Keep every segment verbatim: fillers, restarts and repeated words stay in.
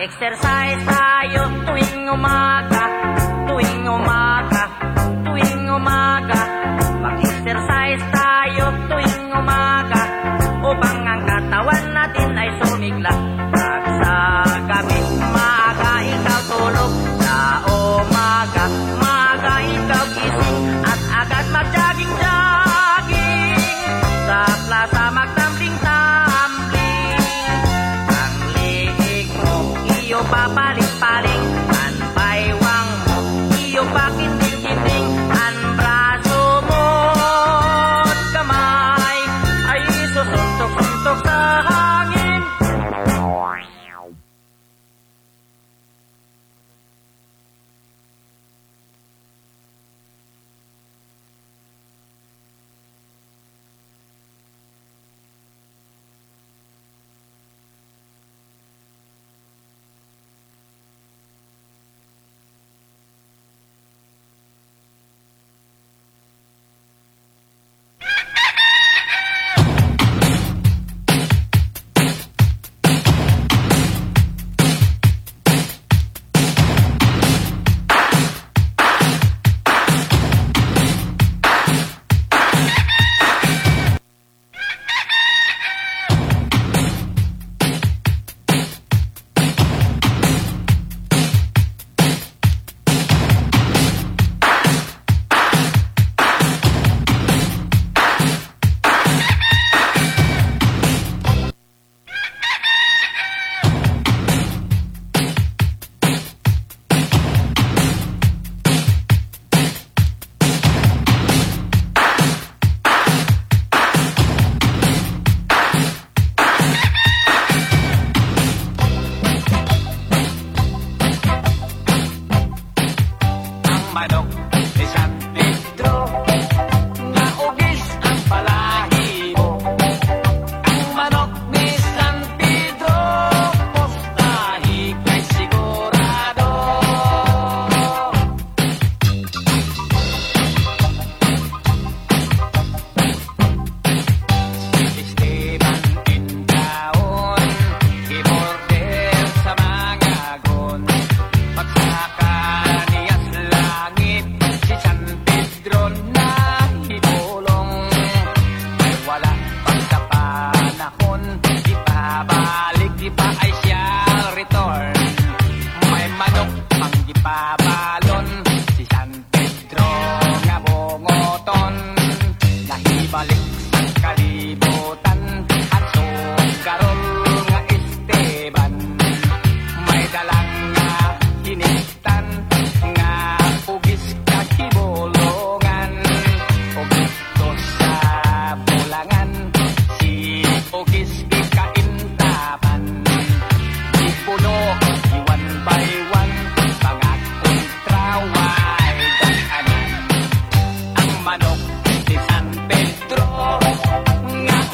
Mag-exercise tayo tuwing umaga, tuwing umaga, tuwing umaga. Mag-exercise tayo tuwing umaga upang ang katawan natin ay sumigla. Pag sa gabi, maaga ikaw tulog, sa umaga, maaga ikaw gising at agad mag-jogging-jogging. Sa plaza magtambling-tambling, ang liig mo iyo papaling-paling, ang baywang mo iyo pakiting-kiting, ang braso mo at kamay ay susuntok-suntok sa hangin. Manok ni San Pedro nga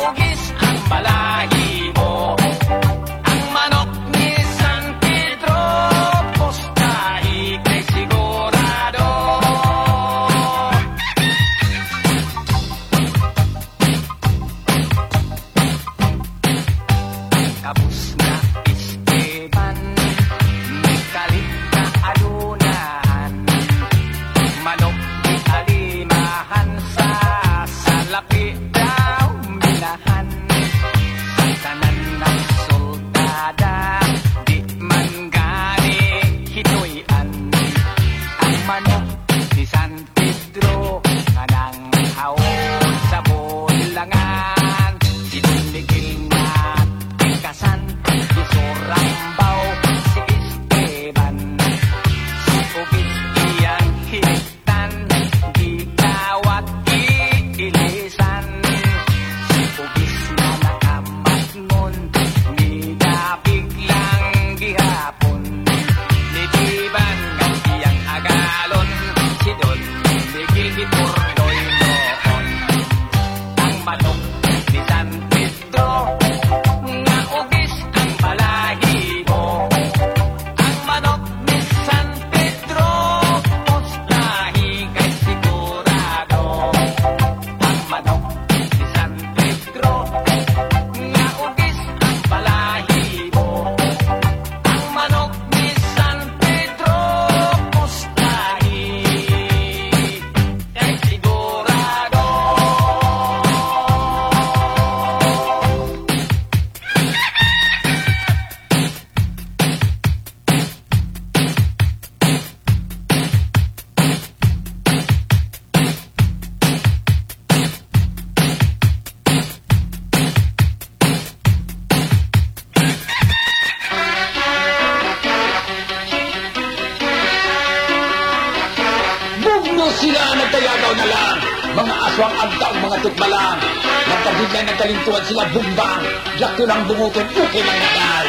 ikot balang. Nagpabigay ng kalintuan sila bumbang. Yak ko lang bungutin, okay lang nakal.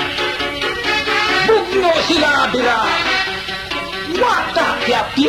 Bugno sila bira. Wata yapi.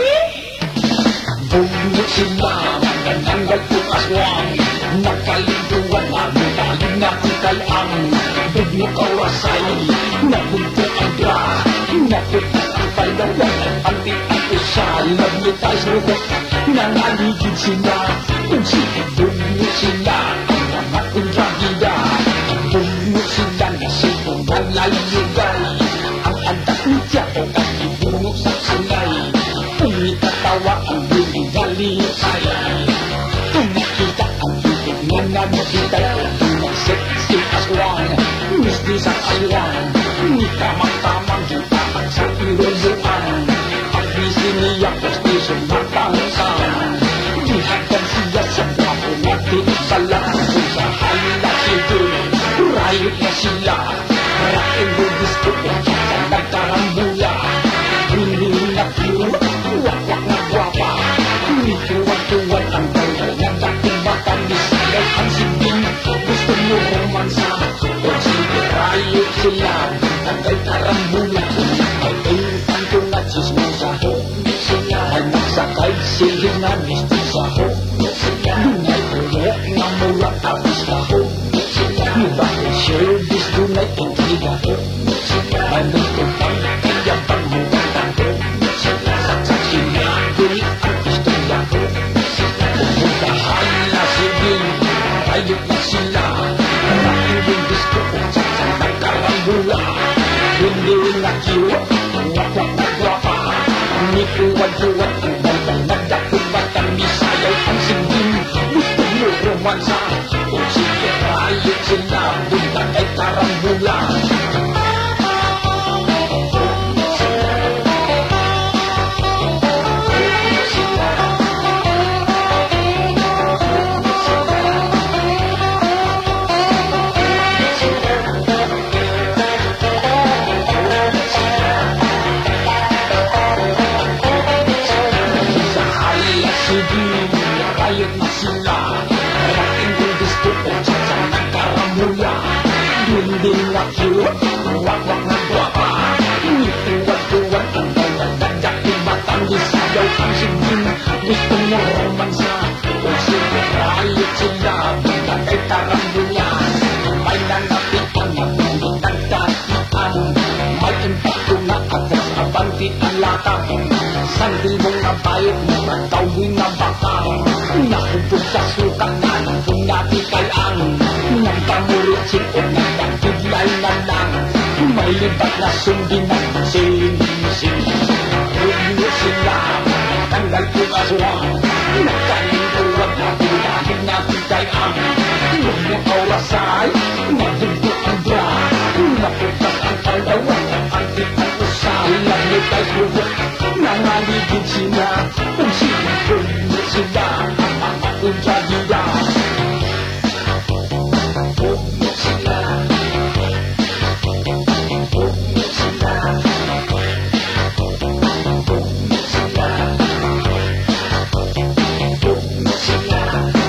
Bugno sila, manananggal ko aswang. Nakalintuan, magmutaling na ang kalang. Bugno kawasay, nabuntok ang dra. Naputas ang palawan, ang anti-ang usa. Love me tayo rubok, nangaligid sila. Kung sinibugno sila, ang mga kontrahida. Bugno sila na sipong nalayugay. Ang antak ni Tiago at ibungo sa sulay. Kung itatawa ang buling galisay. Kung nakita ang ibig na nabitay. Kung sexy aswang, misdi sa aswang. Ni tamang-tamang gitaan sa irubuan. Ang busy niya postation matangkang. Dihagan siya sa bago natin pala. Kung sa halila sila, riot na sila. Rock and roll disco sa nagkarambula. Hindi na cute, wak-wak na guwapa. Tuwan-tuwan ang tawag na dating matamis. Dahil ang sibing, gusto mo romansa. Kung sige riot sila, nagay karambula. Ay ayutan ko na chismosa. Sila ay nagsakay sige na misti sa ho. Dunay ulok na mula tapos na ho. Iba ko service dunay intriga ho. Anong tutang kaya pang mukatang ho. Saksak sila duli ang istorya ho. Pupuntahan na sige, ayok na sila. Maraming yung disco kung saksak nagkarambula. Hindi na cute, wak-wak na guwapa. Nikuwan-kuwan ang balbal na dakong matamis. Ayaw ang singgin, gusto mo romansa. Kung sige riot sila, buntang ay karambula. Riot na sila, rating yung disco kung saan nagkaramula. Hindi na cute, wak-wak na guwapa. Nituwag-tuwag ang nagdadak yung matangis. Ayaw ang sigin, gusto mo romansa. Kung sige riot sila, buntang ay karambula. May nanapitan na buntang nagdatian. May impacto na agad abanti ang latang. Sandil mong nabayot mo, matawin na bakang. Nakupog sa sukanan kung natikalang. Nang pamulit sipon na nagtiglay na lang. May libat na sundin na sing-sing. Rugno sila, tanggal kong aswang. Nagkalintuwag na tulahin na pitayang. Huwag mo kawasay, matugtog ang bra. Naputas ang palawan, ang antik ang usay. Langit ay rubok, nangaligid sila. Kung sinibugno sila, kontrahida. Bugno sila. Bugno sila. Bugno sila. Bugno sila.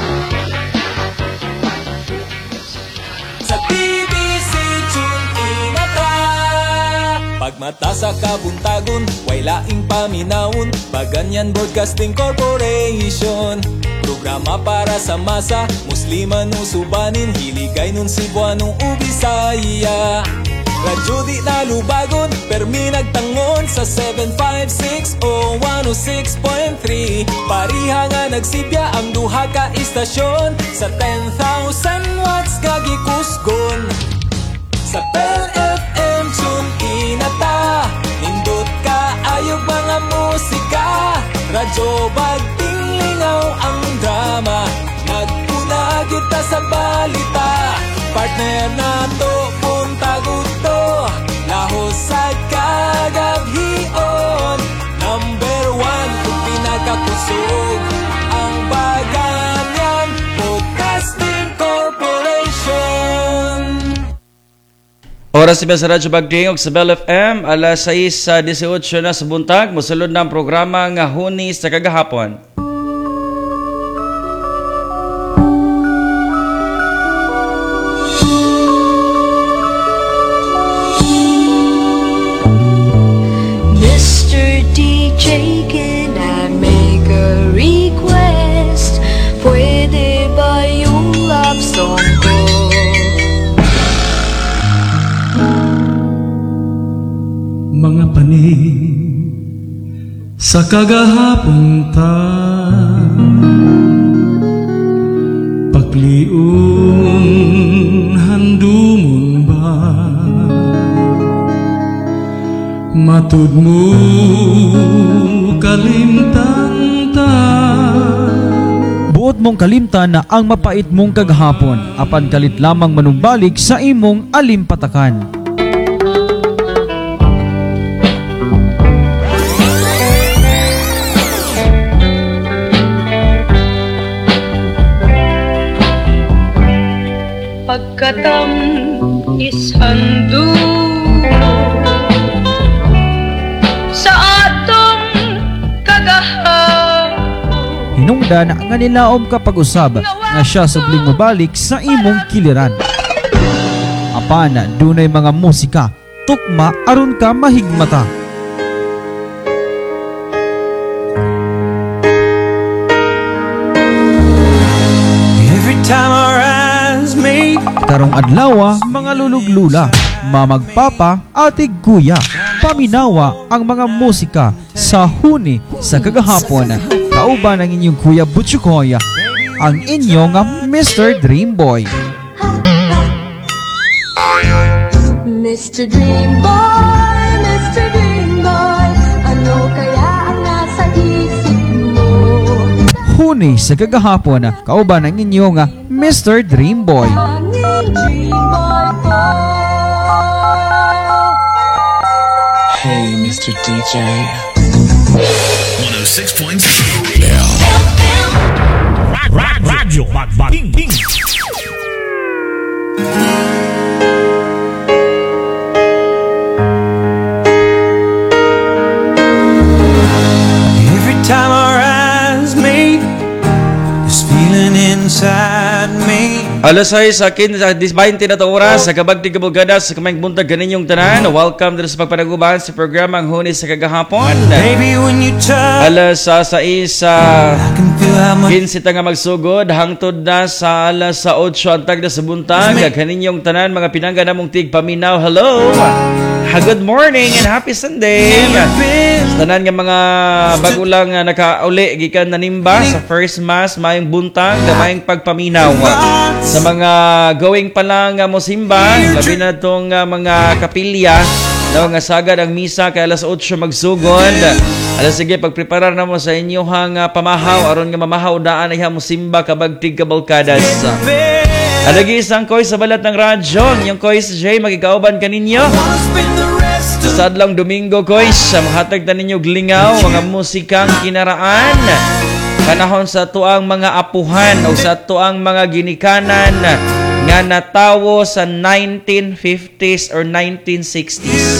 Sa T V C tune inata. Pagmata sa kabuntagon, way laing paminawon. Paganyan Broadcasting Corporation. Programa para sa masa, musliman o subanin, hiligay nun Cebuanong o Bisaya. Radyo di nalubagon, permi nagtangon sa seven five six oh one oh six point three. Pariha nga nagsibya ang duha ka istasyon, sa ten thousand watts kagikusgon. Sa P E L F M tune inata, nindot ka ayog mga musika. Radyo bagting lingaw ang drama, nagpuna kita sa balita. Partner na to, punta gusto, lahos sa kagabhion. Number one kung pinakakusog, ang Baganyan Broadcasting Corporation. Oras sa Radyo Bagdingog sa Bell F M, alas sais sa eighteen na sa buntag, musulod na ang programa nga Hunis sa kagahapon. pulong ko. Mga panig sa kagahapon ta, pagliun handumon ba, matud mo kalimtan ta. Buot mong kalimtan na ang mapait mong kagahapon, apan kalit lamang manumbalik sa imong alimpatakan. Pagkatam isando sa atong kagahapon, Hinungdan nga nilaom ka pag-usab nga siya subling mabalik sa imong kiliran. Apan dunay mga musika, tukma aron ka mahigmata. Every time our eyes meet, Karong adlaw, mga luluglula, mamagpapa, atig kuya, paminawa ang mga musika sa huni sa kagahapon. Kauban ang inyong kuya Butchukoy, ang inyong mister Dreamboy. mister Dreamboy, mister Dreamboy, ano kaya ang nasa isip mo? Huni sa kagahapon, kauban ang inyong mister Dreamboy. Hanging Dreamboy ko. hey mister D J. one oh six point two. Radyo Magbating. Every time our eyes meet, this feeling inside me. Alas ay sa akin sa twenty na to oras sa kabagti kabugada sa kamayng buntag kaninyong tanan. Welcome dito sa pagpanagubahan sa programang Huni sa Kagahapon. Baby, when you touch, Alas sa sa isa I can feel how much kinsita nga magsugod hangtod na sa alas sa eight antag na sa buntag kaninyong tanan mga pinangga namong tig paminaw. Hello. Ha, good morning and happy Sunday. Sa tanan nga mga bago lang nga nakauli gikan nanimba sa first mass mayong buntag na mayong pagpaminaw. Sa mga going pa lang nga mosimba, labi na itong uh, mga kapilya na nga sagad ang misa kay alas eight magsugod. Alas sige, pagpreparar na mo sa inyohang uh, pamahaw aron nga mamahaw daan ay mosimba kabagtig kabalkadas. Alagi isang koy sa balat ng radyo, yung koy sa J magikauban kaninyo. Sa adlang Domingo koy, sa mahatag na ninyo glingaw, mga musikang kinaraan. Panahon sa tuang mga apuhan o sa tuang mga ginikanan nga natawo sa nineteen fifties or nineteen sixties.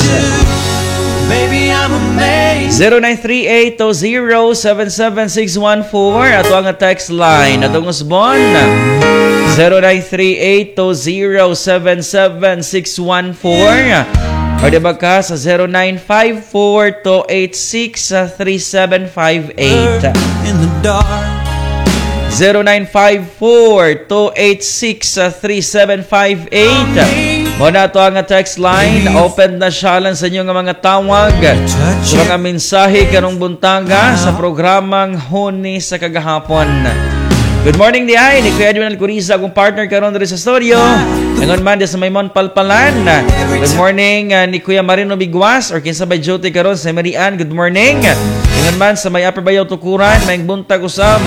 baby, I'm amazed. zero nine three eight zero seven seven six one four ato ang text line atong usbon zero nine three eight zero seven seven six one four or diba ka sa zero nine five four two eight six three seven five eight In the dark, zero nine five four two eight six three seven five eight. Muna ito ang text line. Open na siya lang sa inyo nga mga tawag sa mga mensahe kanong buntaga sa programang Huni sa Kagahapon. Good morning di ay ni Kuya Edwin Alcoriza, akong partner karon diri sa studio. Ngayon man di sa Maymon Palpalan. Good morning uh, ni Kuya Marino Biguas or kinsa bay duty karon sa Marian. Good morning. Ngayon man sa may Upper Bayaw Tukuran, may buntag usab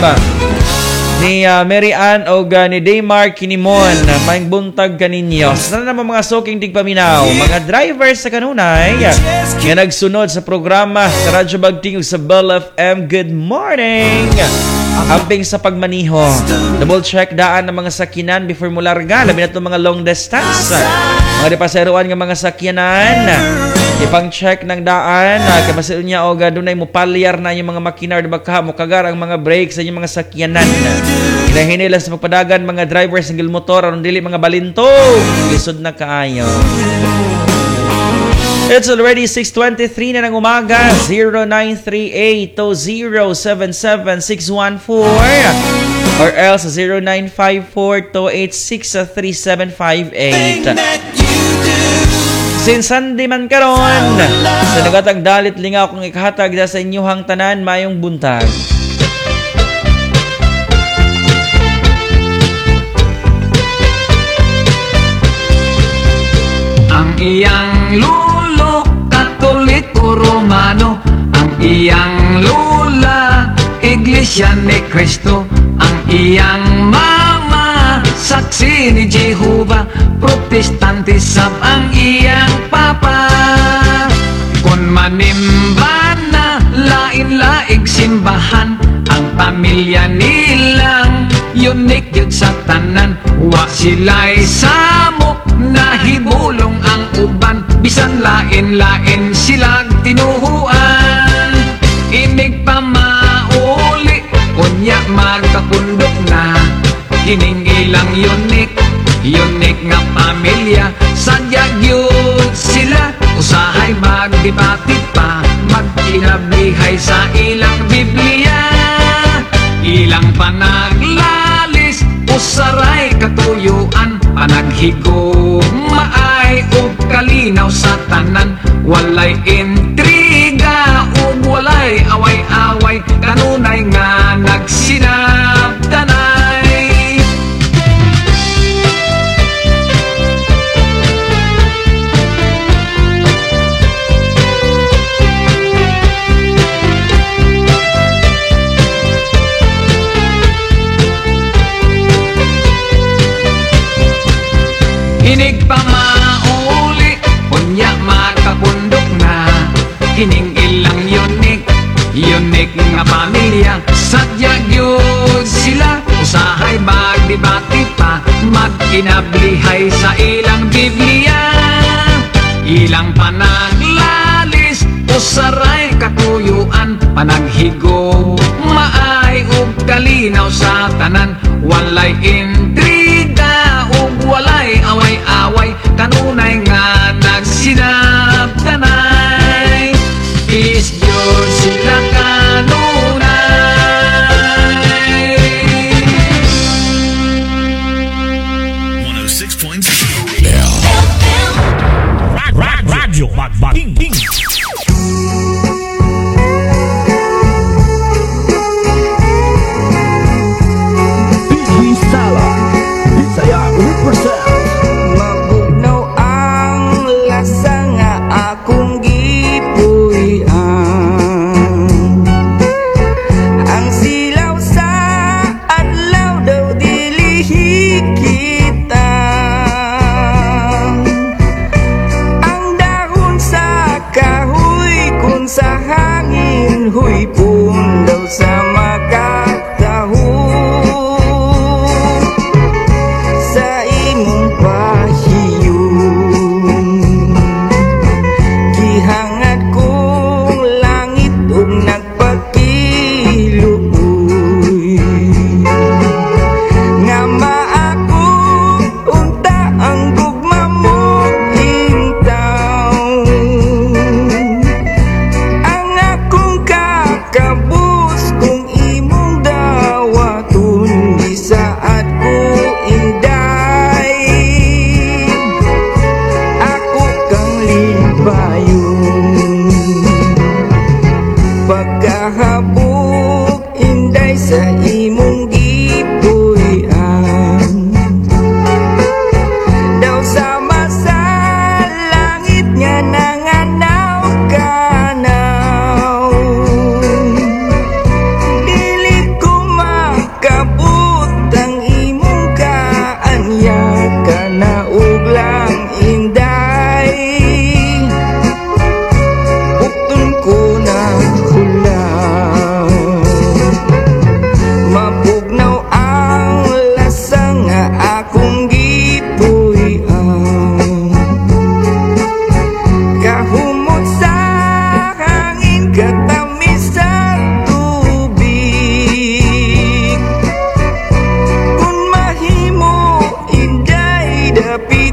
ni uh, Mary Ann o uh, ni Daymar Kinimon, may buntag kaninyo. Sana naman mga soking tigpaminaw, mga drivers sa kanunay nga nagsunod sa programa sa Radyo Bagting sa Bell F M. Good morning. Amping sa pagmaniho, double check daan ng mga sakinan before mo larga, labi na itong mga long distance, mga depaseroan ng mga sakyanan. Ipang check ng daan, kapasil niya o gadunay mo palyar na yung mga makinar, diba ka, mo kagar ang mga brakes sa yung mga sakyanan. Hinahinila sa pagpadagan mga drivers ng motor, anong dili mga balinto, lisod na kaayo. It's already six twenty-three na ng umaga. Zero nine three eight zero seven seven six one four or else sa zero nine five four, two eight six, three seven five eight. Sinsandi man karon sa nagatag dalit lingaw kung ikahatag sa inyuhang tanan mayong buntag. Ang iyang lulo Katoliko Romano, ang iyang lula Iglesia ni Cristo, ang iyang mama saksi ni Jehovah, Protestante sab ang iyang papa. Kun manimba na lain-laig simbahan, ang pamilya nilang unique yun sa tanan. Wa sila'y samok na hibulong ang uban, bisan lain-lain silang tinuhuan. Inig pa mauli, kunya magkapundok na, kining ilang unique, unique nga pamilya. Sadyag yun sila, usahay magdebate pa, magkinablihay sa ilang Biblia. Ilang panaglalis, usaray katuyuan, panaghigo maay ug kalinaw sa tanan. Walay intriga ug walay away-away, kanunay nga nagsinabdanay. Inig pa mauli, unya magkabundok na, kining ilang unique, unique nga pamilya. Sadyag yun sila, usahay magdebate pa, magkinablihay sa ilang Biblia. Ilang panaglalis, usaray katuyuan, panaghigo maay ug kalinaw sa tanan. Walay intriga ug walay away-away, kanunay nga nagsinabdanay. Is Diyos sila kanunay. one oh six point six Radyo Magbating Ting. Mabugnaw ang lasa nga akong gipuy-an. Ang silaw sa adlaw daw dili hikita. Ang dahon sa kahoy kun sa hangin, huy pundaw sa makataho. Sa imong pahiyon, gihangad kong langit ug nagpakiluoy. Nga maako unta ang gugma mong hintaw. Ang akong kakabus kung imong dawaton, di saad ko inday. Ako kang libayon, pagkahabog inday sa imong gipuy-an. Daw sama sa langit nga nanganaw kanaw. Dili ko makabut ang imong kaanya, kanaog lang inday. Uktun ko na hulaw, mabugnaw ang lasa nga akong gipuy-an. Kahumot sa hangin, katamis sa tubig. Kung mahimo inday, dapit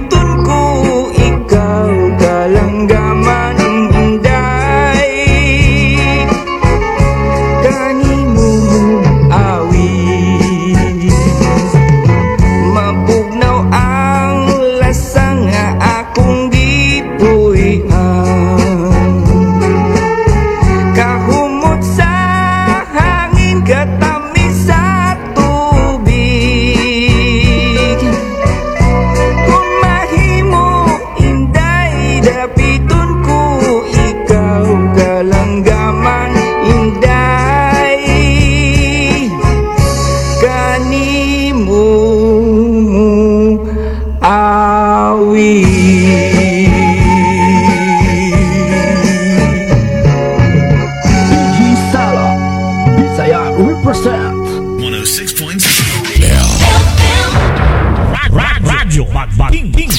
mapawi. Sala, saya represent one oh six point six. Ra- ra- Radyo Magbating Ting.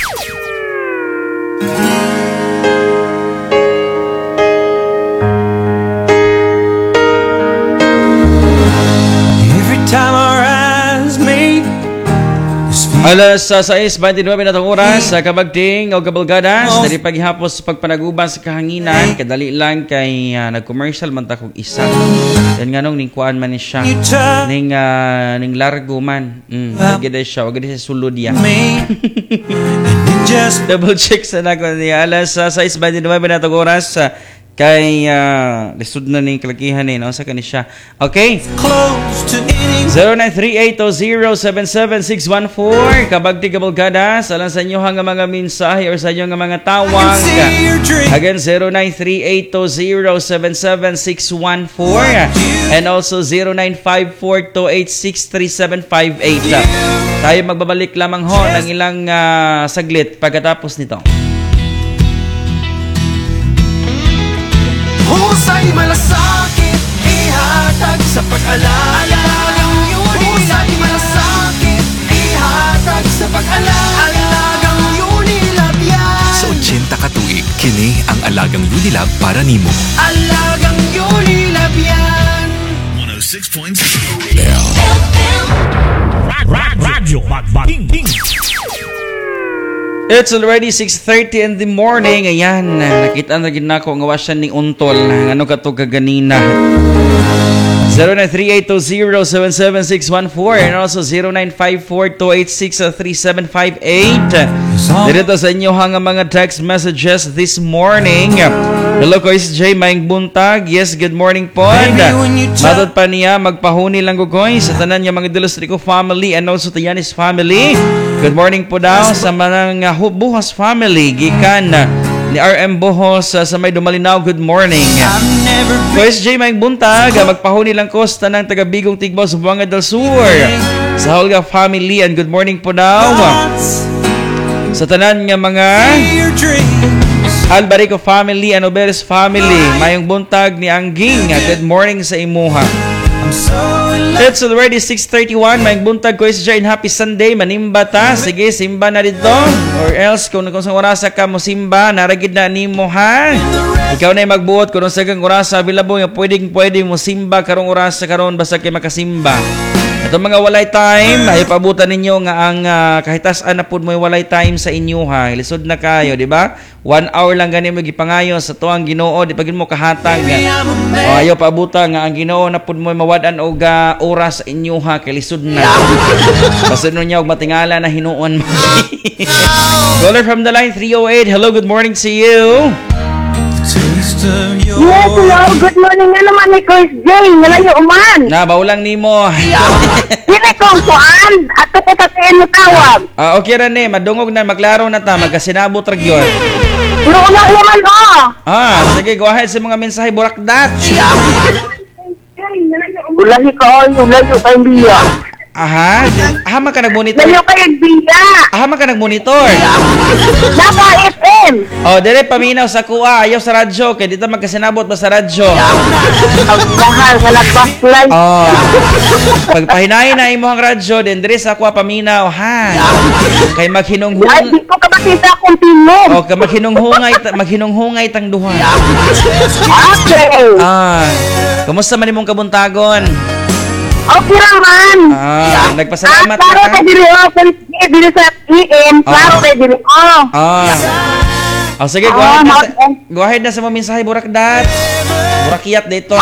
Every time our eyes meet, Alas sa sais twenty-nine na itong oras sa kabagting o kabalgadas dali paghihapos sa pagpanaguban sa kahanginan kadali lang kay uh, nag-commercial man ta kog isa yan nga nung ning kuan man ni siya ning uh, ning largo man mm wag gid siya wag gid siya sulod ya double check sa nako ni alas sa sais twenty-nine na itong oras uh, kay uh, lisod na ning kalakihan ni no sa kanisya okay zero nine three eight zero seven seven six one four kabagti kabalgadas alang sa inyo nga mga mensahe or sa inyo nga mga tawag again zero nine three eight zero seven seven six one four and also zero nine five four two eight six three seven five eight tayo magbabalik lamang ho ng ilang uh, saglit pagkatapos nito. Husay malasakit, ihatag sa pag-alala. Husay malasakit, ihatag sa pag-alala. Alagang Unilab. Sa eighty katuig, kini ang Alagang Unilab para nimo. Alagang Unilab yan. one oh six point six. Ra- ra- Radyo Magbating Ting. It's already six thirty in the morning. Ayan, nakita na gid nako nga wasyan ni Untol. Ano ka to kaganina? zero nine three eight zero seven seven six one four and also zero nine five four two eight six three seven five eight. Dito sa inyo hang mga text messages this morning. Hello, Kois J. Maing buntag. Yes, good morning po. Matod pa niya, magpahuni lang ko, Kois. Sa tanan niya mga Delustrico family and also Tayanis family. Good morning po daw sa mga uh, Buhos family. Gikan uh, ni R M Buhos uh, sa may Dumalinaw. Good morning. Kois J. Maing buntag. Uh, magpahuni lang ko sa tanang taga-Bigong Tigbaw sa Buanga del Sur. Sa Holga family and good morning po daw. Uh, sa tanan nga mga Albarico family and Oberes family. Mayong buntag ni Angging. Good morning sa imuha. It's already six thirty-one. Mayong buntag ko is Jane. Happy Sunday. Manimba ta. Sige, simba na dito. Or else, kung kung sa orasa ka mo simba, naragid na nimo ha. Ikaw na yung magbuot. Kung sa kang orasa, bilabo yung pwedeng pwedeng mo simba karong orasa karon basta kayo makasimba. Ito mga walay time, ay pabutan ninyo nga ang uh, kahitas-an na pud mo walay time sa inyo ha. Lisod na kayo, di ba? One hour lang gani mo gipangayo sa tuang Ginoo, di pagin mo kahatag. O ayo pabutan nga ang Ginoo na pud mo mawad-an og uh, oras sa inyo ha, kay lisod na. Basta no niya og matingala na hinuon mo. Caller from the line three oh eight. Hello, good morning to you. Yes, hello. Good morning nga naman ni Chris J. Ngalayo uman. Na, baulang nimo. Dili kong kuan. Ato ko tatiin mo tawag. Ah, okay ra ni. Madungog na. Maglaro na ta. Magkasinabot ra gyud. Luna naman o. Ah, sige. Go ahead sa mga mensahe. Burakdat. Ulahi ka o. Ulayo kayong biya. Aha. Aha, man ka nag-monitor. Ulayo kayong biya. Aha, man ka nag-monitor. Naka F M. Oh, dire paminaw sa kuha. Ayaw sa radyo. Kaya dito magkasinabot ba sa radyo? Ang mahal nga nagbaslay. Oh. Pagpahinayin na imo ang radyo, din dire sa kuha paminaw, ha? Kay maghinunghung. Ay, di ko kapakita akong tinom. Oh, kay maghinunghungay, maghinunghungay tang duha. Okay. Ah. Kumusta man imong kabuntagon? Okay naman. Ah, nagpasalamat ka. Klaro tayo diri o. Diri sa E M. Klaro tayo diri o. Ah. Oh, sige, go ahead na sa, go ahead na sa mga mensahe, Burakdat. Burakiat dito.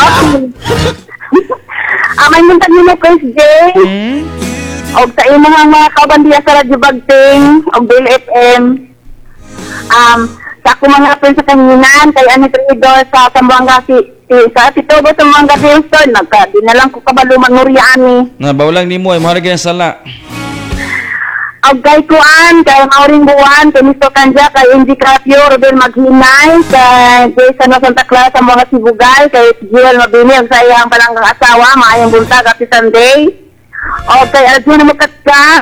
Ah, may muntag nila, Chris J. Hmm? O sa imo nga mga kabandiya sa Radyo Bagting, o Bill F M. Um, sa ako mga friends sa kanginan, kay Ani Tridor sa Sambuanga si, si sa Titobo sa Sambuanga Houston, nagka, di na lang ko kabaluman Nuriani. Na, bawlang ni mo, ay maharagin ang sala. O kay Kuan, kay Mauring Buwan, kay Mister Kanja, kay Indy Crapio, Rodel Maghinay, kay Jason o Santa Clara sa mga Sibugay, kay Jill Mabini, ang sa iyang palanggang asawa, maayang buntag, Happy Sunday. O kay Arjuna Makatkat,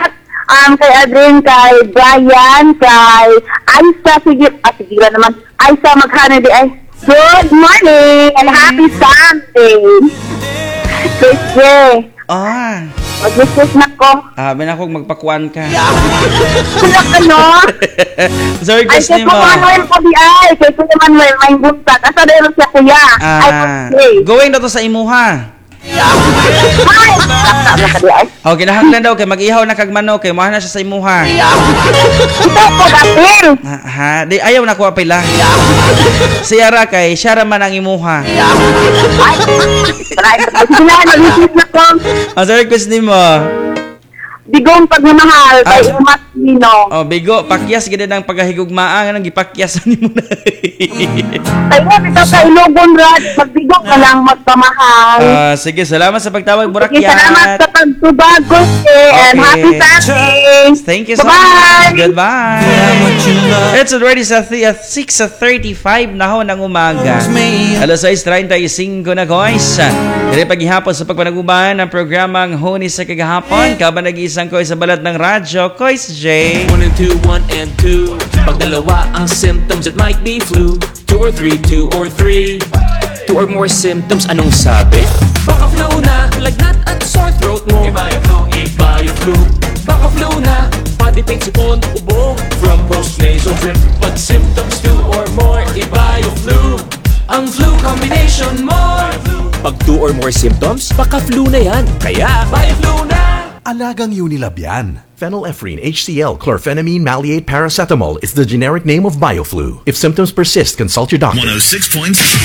Um, kay Adrin, kay Brian, kay Aisa, sige, ah, sige lang naman. Aisa Maghana di ay, good morning and happy Sunday. Sige. Ah. Mag-miss na ko. Ah, bin ako magpakuan ka. Kaya ano? Sorry, Ay, Chris kay Nimo. Kuya Manuel ko di ay. Kay Kuya Manuel, may buntat. Asa dahil siya kuya. Ay, Ah, okay. going na to sa imuha. Ay, ano ka di ay? Oh, kinahanglan daw kay mag-ihaw na kag manok kay mahal na siya sa imuha. Ito po, Dapil. Ha, ha, di ayaw na ko apila. Siya ra kay siya ra man ang imuha. Ay, ay, sige na, nag-miss na ko. Ah, sorry, Chris Nimo. Bigong pagmamahal kay Ah. Umas Nino. Oh, bigo, pakyas gid ang pagahigugmaan nga nang gipakyasan nimo na. Tayo, ito sa Ilogon, Rod. Magbigong ka lang magpamahal. Ah, sige, salamat sa pagtawag, Sige, salamat Burakyat. sa pagtubag, Gusti, and Okay. happy Sunday. Thank you so Bye-bye. much. Goodbye. It's already sa six thirty-five na ho ng umaga. alas sais treinta y cinco na, guys. Dili paghihapon sa pagpanaguban ng programang Huni sa Kagahapon. Kaban nag-iisang ko sa balat ng radyo, Kois J. One and two, one and two. Pag dalawa ang symptoms, it might be flu. Two or three, two or three. Two or more symptoms, anong sabi? Baka flu na, lagnat at sore throat mo. Iba yung flu, iba yung flu. Baka flu na, body pain, sipon, ubo. From post-nasal drip, pag symptoms two or more, iba yung flu. Ang flu combination mo. Pag two or more symptoms, baka flu na yan. Kaya, buy flu na! Alagang Unilab yan. Phenylephrine, H C L, chlorphenamine, maleate, paracetamol is the generic name of BioFlu. If symptoms persist, consult your doctor. one oh six point six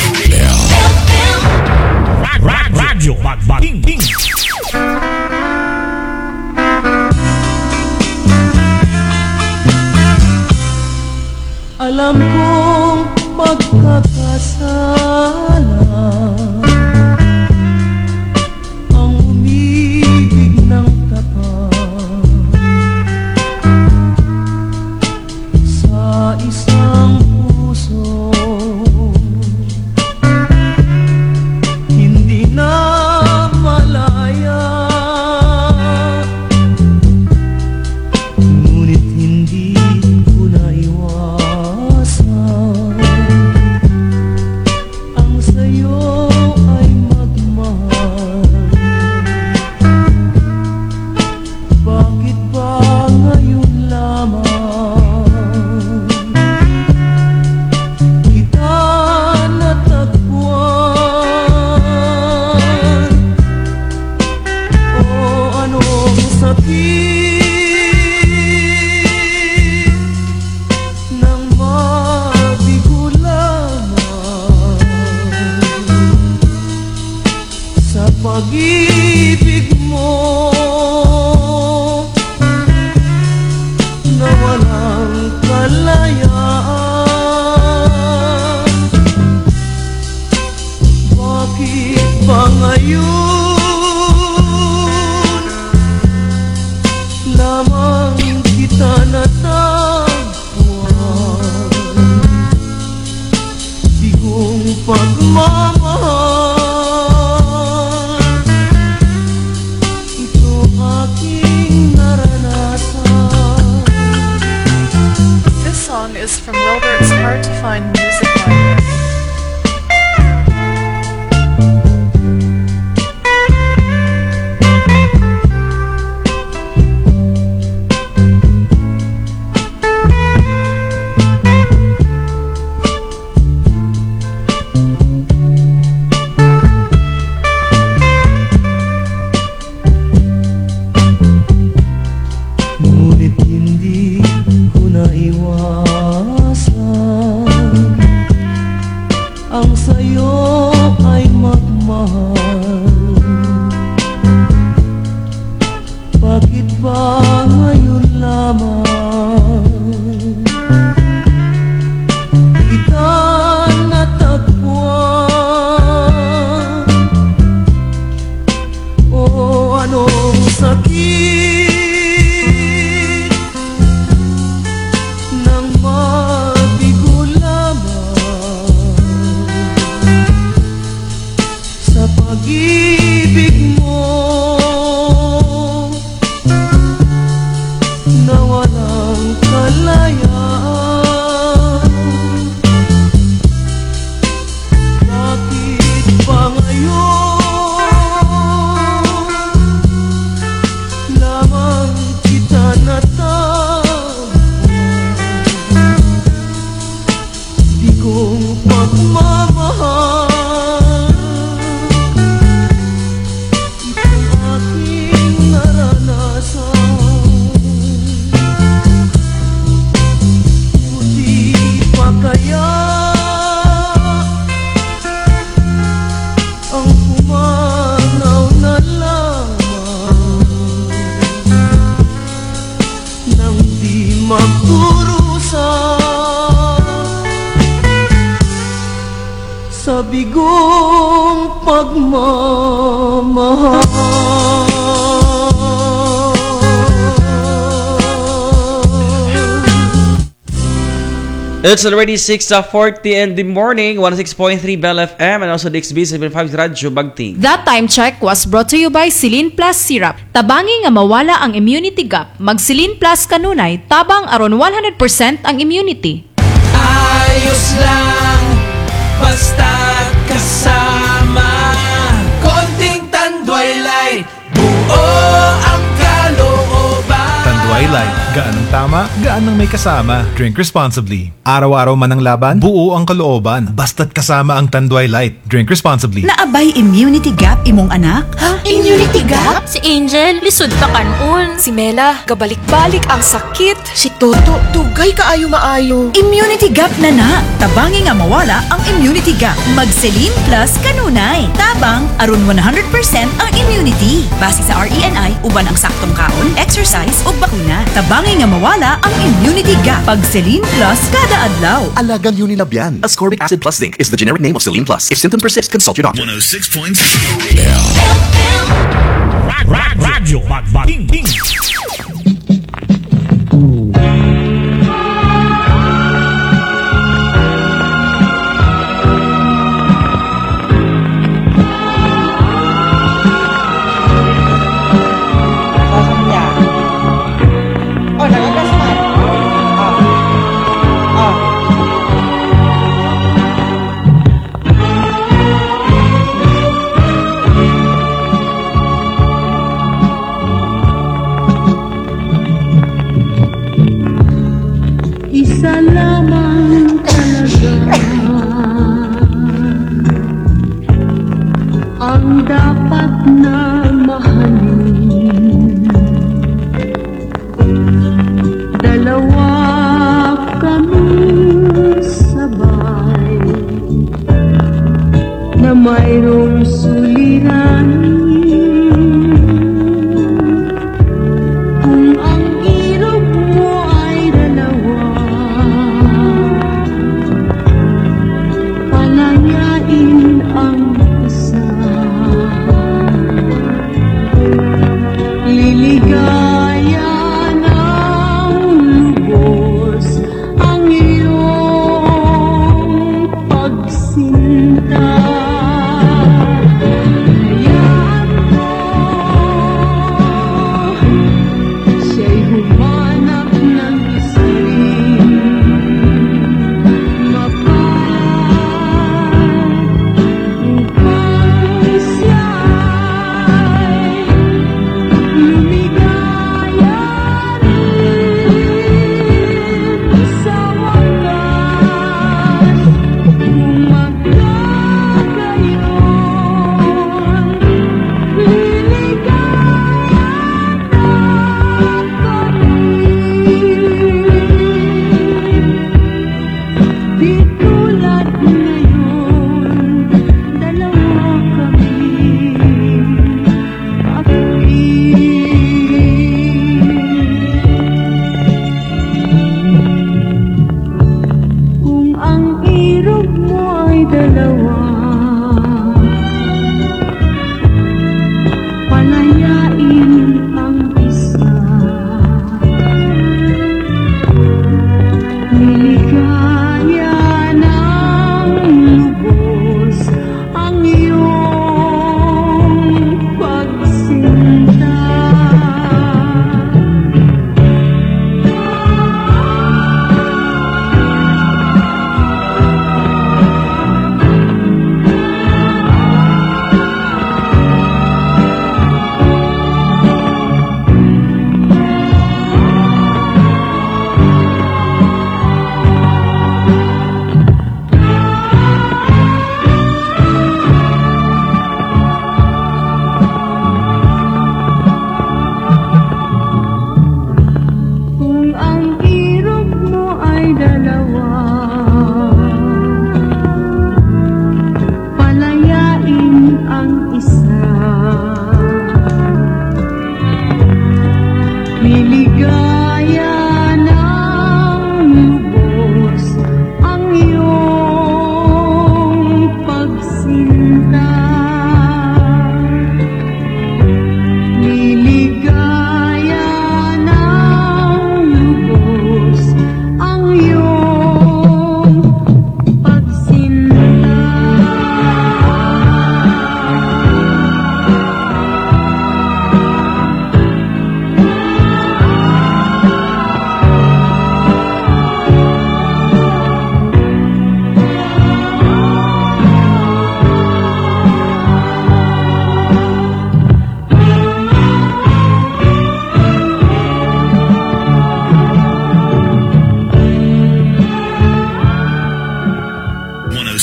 Rag, rag, radyo, bagbaging, ting. Alam kong pagkakasala ang umibig ng tapat sa isang puso hindi na malaya, ngunit hindi ko naiwasan ang sayo ay magmahal. Bakit ba ngayon lamang kita natagpuan? O anong sakit nang mabigo lamang sa pag-ibig mo na walang kalayaan? Bakit ba ngayon lamang kita natagpuan? Bigong pagmamahal, ito aking naranasan. This song is from Wilbert's Hard to Find Music Library. Ngunit hindi ko naiwasan ang sayo ay magmahal. Bakit ba ngayon lamang kita natagpuan? O anong sakit nang magdurusa sa bigong pagmamahal. It's already six forty in the morning, one oh six point three Bell F M and also the X B seven five Radyo Bagting. That time check was brought to you by Silin Plus Syrup. Tabangi nga mawala ang immunity gap, mag Silin Plus kanunay, tabang aron one hundred percent ang immunity. Ayos lang, basta kasama. Konting Tanduay Light, buo ang kalooban. Tanduay Light, gaan ang tama, gaan ang may kasama. Drink responsibly. Araw-araw man ang laban, buo ang kalooban. Basta't kasama ang Tanduay Light. Drink responsibly. Naabay immunity gap imong anak? Ha? Immunity gap? Si Angel, lisod pa kanon. Si Mela, gabalik-balik ang sakit. Si Toto, tugay kaayo maayo. Immunity gap na na. Tabangi nga mawala ang immunity gap. Mag-Celine Plus kanunay. Tabang aron one hundred percent ang immunity. Base sa R E N I, uban ang saktong kaon, exercise o bakuna. Tabangi nga mawala ang immunity gap. Pag Celine Plus kada adlaw. Alagang Unilabian. Ascorbic acid plus zinc is the generic name of Celine Plus. If symptoms persist, consult your doctor. one oh six point six Radyo Bagbating. Isa lamang talaga ang dapat na mahalin. Dalawa kami sabay na mayroong suliranin. Kung ang irog mo ay dalawa, palayain ang isa. Liligaya ng lubos ang iyong pagsinta.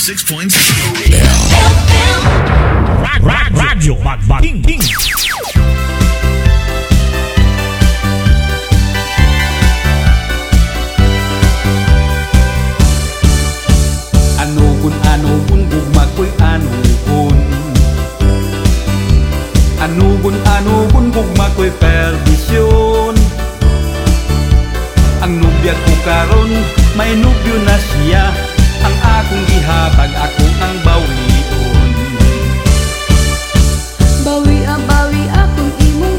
six point zero. Radyo Magbating. Anugun anugun gugma ko'y anugun Anugun anugun gugma ko'y perdisyon. Ang nubya ko karon may nubyo na siya. Ang akong gihatag ako ang bawion. Bawi a bawi akong imong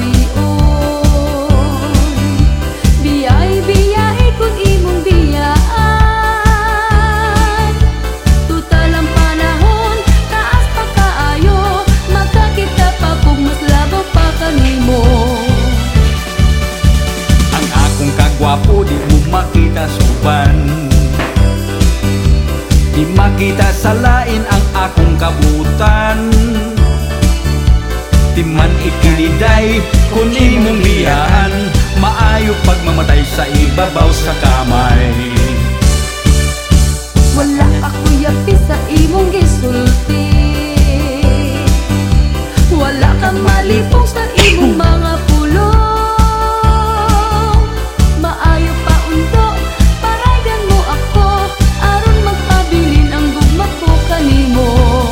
bawion. Biyay biyay kung imong biyaan. Tutal ang panahon, taas pa kaayo. Magkakita pa kung mas labaw pa kanimo. Ang akong kagwapo di mo makita suban. Di makita sa lain ang akong kabutan. Di man ikiliday kung imong biyaan. Maayo pagmamatay sa ibabaw sa kamay. Wala ako yapi sa imong gisulti. Wala kang malipong sa imong mga pulong. Maayo pa undo, paraygan mo ako. Aron magpabilin ang gugma ko kanimo.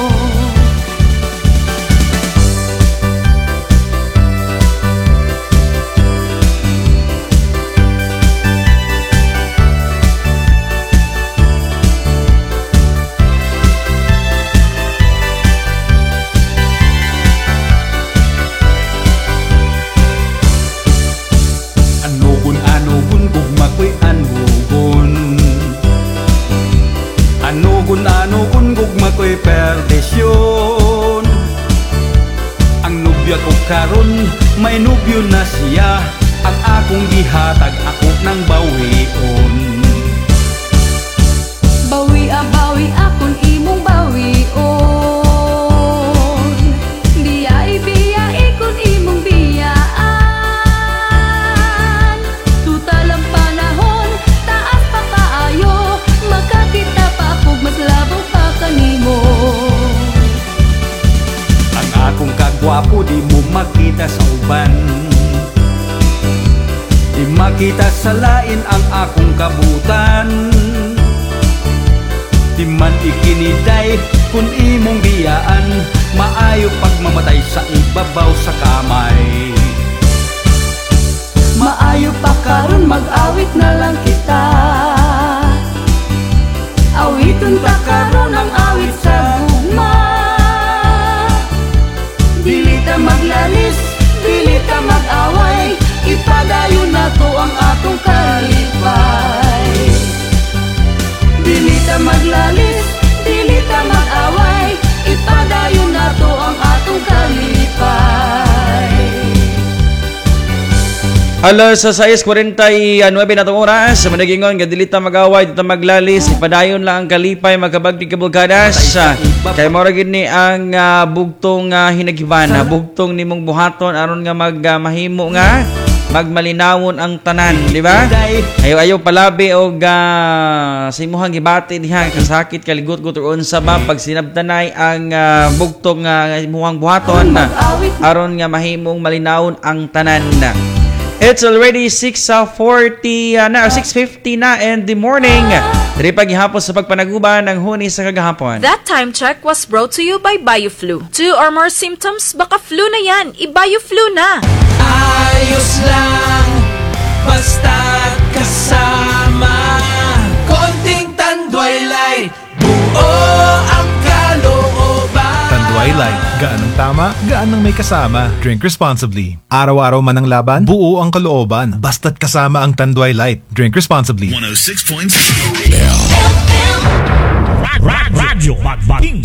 Anugun anugun gugma ko'y anugun Anugun anugun gugma ko'y perdisyon. Ang nubya ko karon may nubyo na siya. Ang akong gihatag ako ng bawion. Bawi a bawi akong imong bawion. Biyay biyay kung imong biyaan. Tutal ang panahon, taas pa kaayo. Magkakita pa kung mas labaw pa kanimo. Ang akong kagwapo di mo makita sa uban. Di makita sa lain ang akong kabutan. Di man ikiniday kung imong biyaan. Maayo pagmamatay sa ibabaw sa kamay. Maayo pa karon mag-awit na lang kita. Awiton pa karon ang awit sa gugma. Dili ta maglalis, dili ta mag-away. Ipadayon na to ang atong kalipay. Dili ta maglalis, dili ta mag-away. Ipadayon na to ang atong kalipay. Alas sa sais forty-nine na itong oras. Managingon, gadilita mag-away, dito maglalis. Ipadayon lang ang kalipay, magkabagdi kabulkadas. Kaya moragin ni ang uh, bugtong uh, hinagiban. Bugtong ni mong buhaton, aron nga magmahimo uh, nga. Magmalinawon ang tanan, di ba? Ayaw-ayaw palabi o uh, sa imuhang gibati diha kasakit kaligot-gut or unsa ba pag sinabtanay ang uh, bugtong uh, imuhang buhaton uh, aron nga mahimong malinawon ang tanan. It's already six forty uh, na, six fifty na in the morning. Dari paghihapon sa pagpanaguban ng huni sa kagahapon. That time check was brought to you by BioFlu. Two or more symptoms, baka flu na yan. I-BioFlu na. Ayos lang, basta't kasama. Konting Tanduay Light, buo ang kalooban. Tanduay Light, gaan ang tama, gaan ang may kasama. Drink responsibly. Araw-araw man ang laban, buo ang kalooban. Basta't kasama ang Tanduay Light. Drink responsibly. one oh six point zero. Radyo Magbating.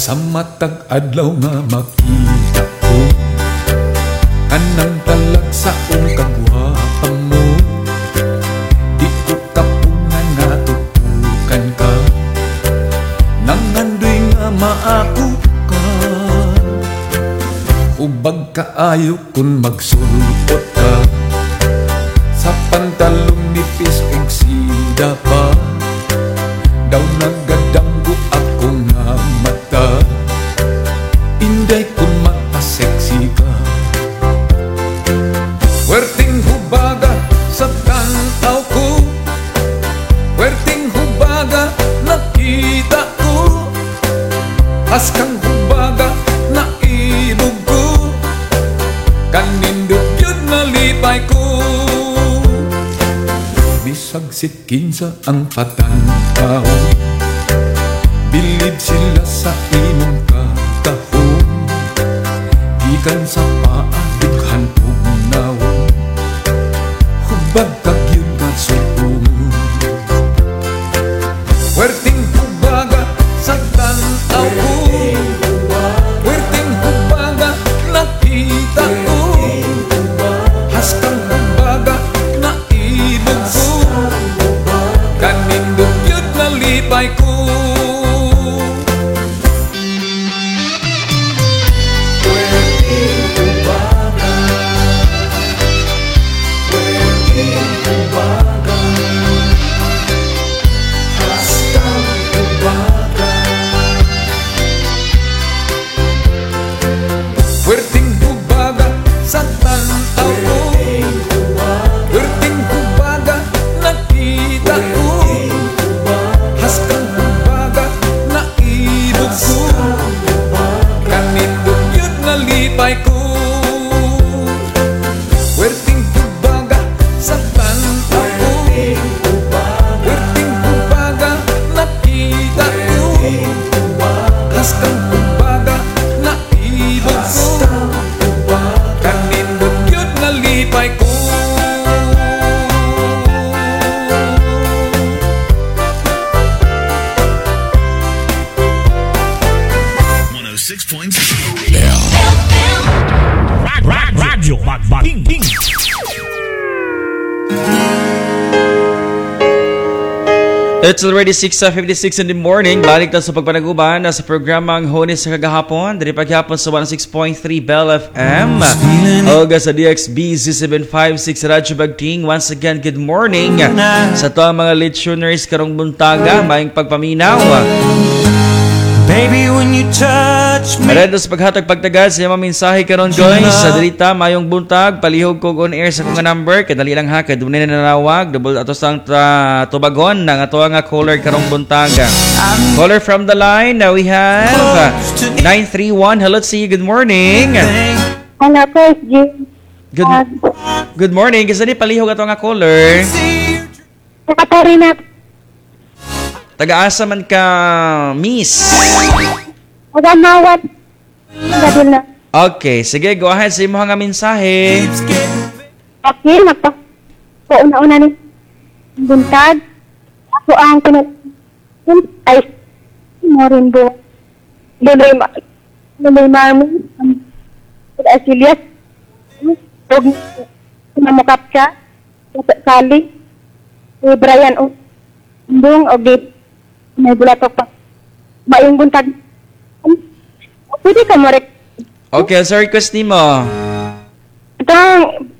Sa matag adlaw nga makita ko anang talag sa ong kagwapa mo. Di ko kapungan nga tutukan ka nangandoy nga maako ka. Ubag kaayo kun magsulot ka sa pantalong nipis ug sida pa. Daw nagadanggo ako nga mata, inday kun magpaseksi ka. Werting hubaga sa tanaw ko, werting hubaga nakita ko, askang hubaga na ilog ko, kanindot yun nalipay ko. Bisag sitkinsa ang patantaw, bilib sila sa imong kakahon. Gikan sa paadughan ug nawon, hubag kagyud nga subong. Werting hubaga sa tanaw ko, werting hubaga nakita ko, haskang hubaga na ilog ko, kanindot yun nalipay ko. Werting hubaga sa tanaw ko, werting hubaga nakita ko, haskang hubaga na ilog ko, kanindot yun nalipay ko. Werting hubaga sa tanaw ko, werting hubaga nakita ko, haskang hubaga na ilog ko, kanindot yun nalipay ko. one oh six point six. Radyo Bagbagting Ting. It's already six fifty-six in the morning. Balik na sa pagpanaguban sa programang Huni sa Kagahapon. Dari paghapon sa one oh six point three Bell F M. Oga sa D X B Z seven five six Radyo Bagting. Once again, good morning sa to mga listeners karong buntaga. Maayong pagpaminaw. Baby, when you touch me. Meron sa paghatag pagtagad sa iyong mensahe karon guys. Sa dilita, mayong buntag, palihog ko on air sa kong number. Kadali lang ha, kadunay na nanawag. Double ato sang uh, tubagon ng ato nga caller karong buntaga. Caller from the line, now we have uh, nine three one. Hello, see you. Good morning. Hello, Coach G. Good, good morning. Kasi ni palihog ato nga caller. Katarina. Taga-asa man ka, miss? Taga-mawat. Taga Okay, sige, go ahead sa imo nga mensahe. Okay, magpa... Una-una ni buntag. Ako ang pinag... Ay, mo rin po. Luloy ma... Luloy marmi. Sa Asilias. Huwag namukap siya. Sali. Si Brian o... Ndong o di... May bulatok pa. Mayong buntag. Pwede ka mo rin. Okay, sa request ni mo. Itong...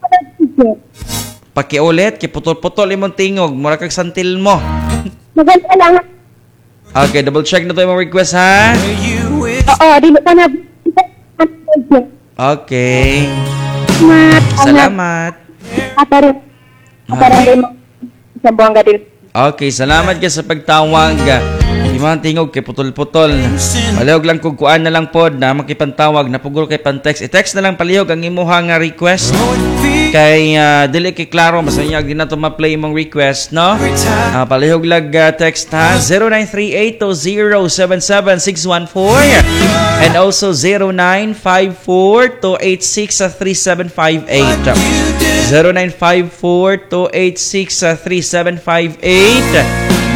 Pakiulit, kiputol-putol imong tingog. Mura kag santil mo. Maganda lang. Okay, double check na to imong request ha. Oo, di mo ka na... Okay. Salamat. Salamat. Atarin. Atarin mo. Sa buwang gadil. Okay, salamat ka sa pagtawag. Di man tingog kay putol-putol. Palihog lang kung kuan na lang pod na makipantawag na pugol kay pan-text. I-text na lang palihog ang imuha nga request. Kay uh, dili kay klaro basta niya di na to ma-play imong request, no? Uh, palihog lag uh, text ha zero nine three eight two zero seven seven six one four and also zero nine five four two eight six three seven five eight. zero nine five four two eight six three seven five eight.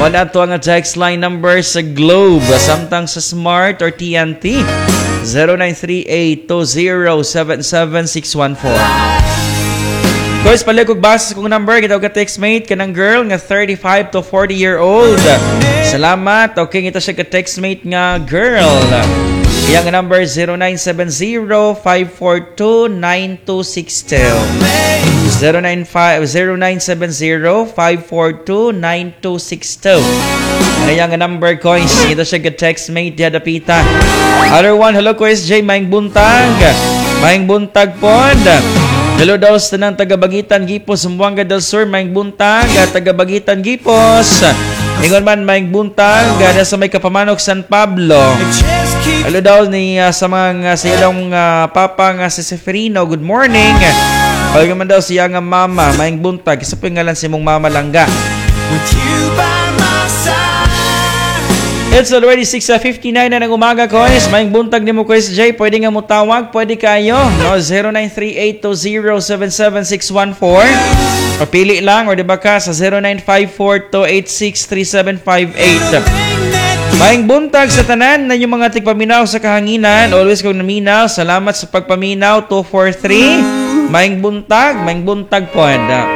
Muna to ang text line number sa Globe, samtang sa Smart or T N T, zero nine three eight two zero seven seven six one four. Guys, pala kong basa kong number, kita ka textmate ka ng girl nga thirty-five to forty year old. Salamat. Okay, kita siya ka textmate nga girl. Iyang number zero nine seven zero five four two nine two six two. zero nine seven zero five four two nine two six two. Iyang number ko, kita siya ka textmate diya dapita. Other one, hello ko S J, maing buntag. Maing buntag pod. Hello daw sa tanang taga-Bagitan Gipos, Zamboanga del Sur, maing buntag, taga-Bagitan Gipos. Ingon man maing buntag, na sa may Kapamanok, San Pablo. Hello daw ni uh, sa mga sa ilong uh, papa nga si Seferino, good morning. Hello man daw siya nga mama, maing buntag, isa po yung ngalan si mong mama Langga. With you by my side. It's already six fifty-nine na ng umaga, Kois. Maing buntag ni mo, Kois J. Pwede nga mo tawag, pwede kayo. No, zero nine three eight two zero seven seven six one four. Papili lang, or diba ka, sa zero nine five four two eight six three seven five eight. Maing buntag sa tanan na yung mga tigpaminaw sa kahanginan. Always kong naminaw. Salamat sa pagpaminaw. two four three. Maing buntag. Maing buntag po.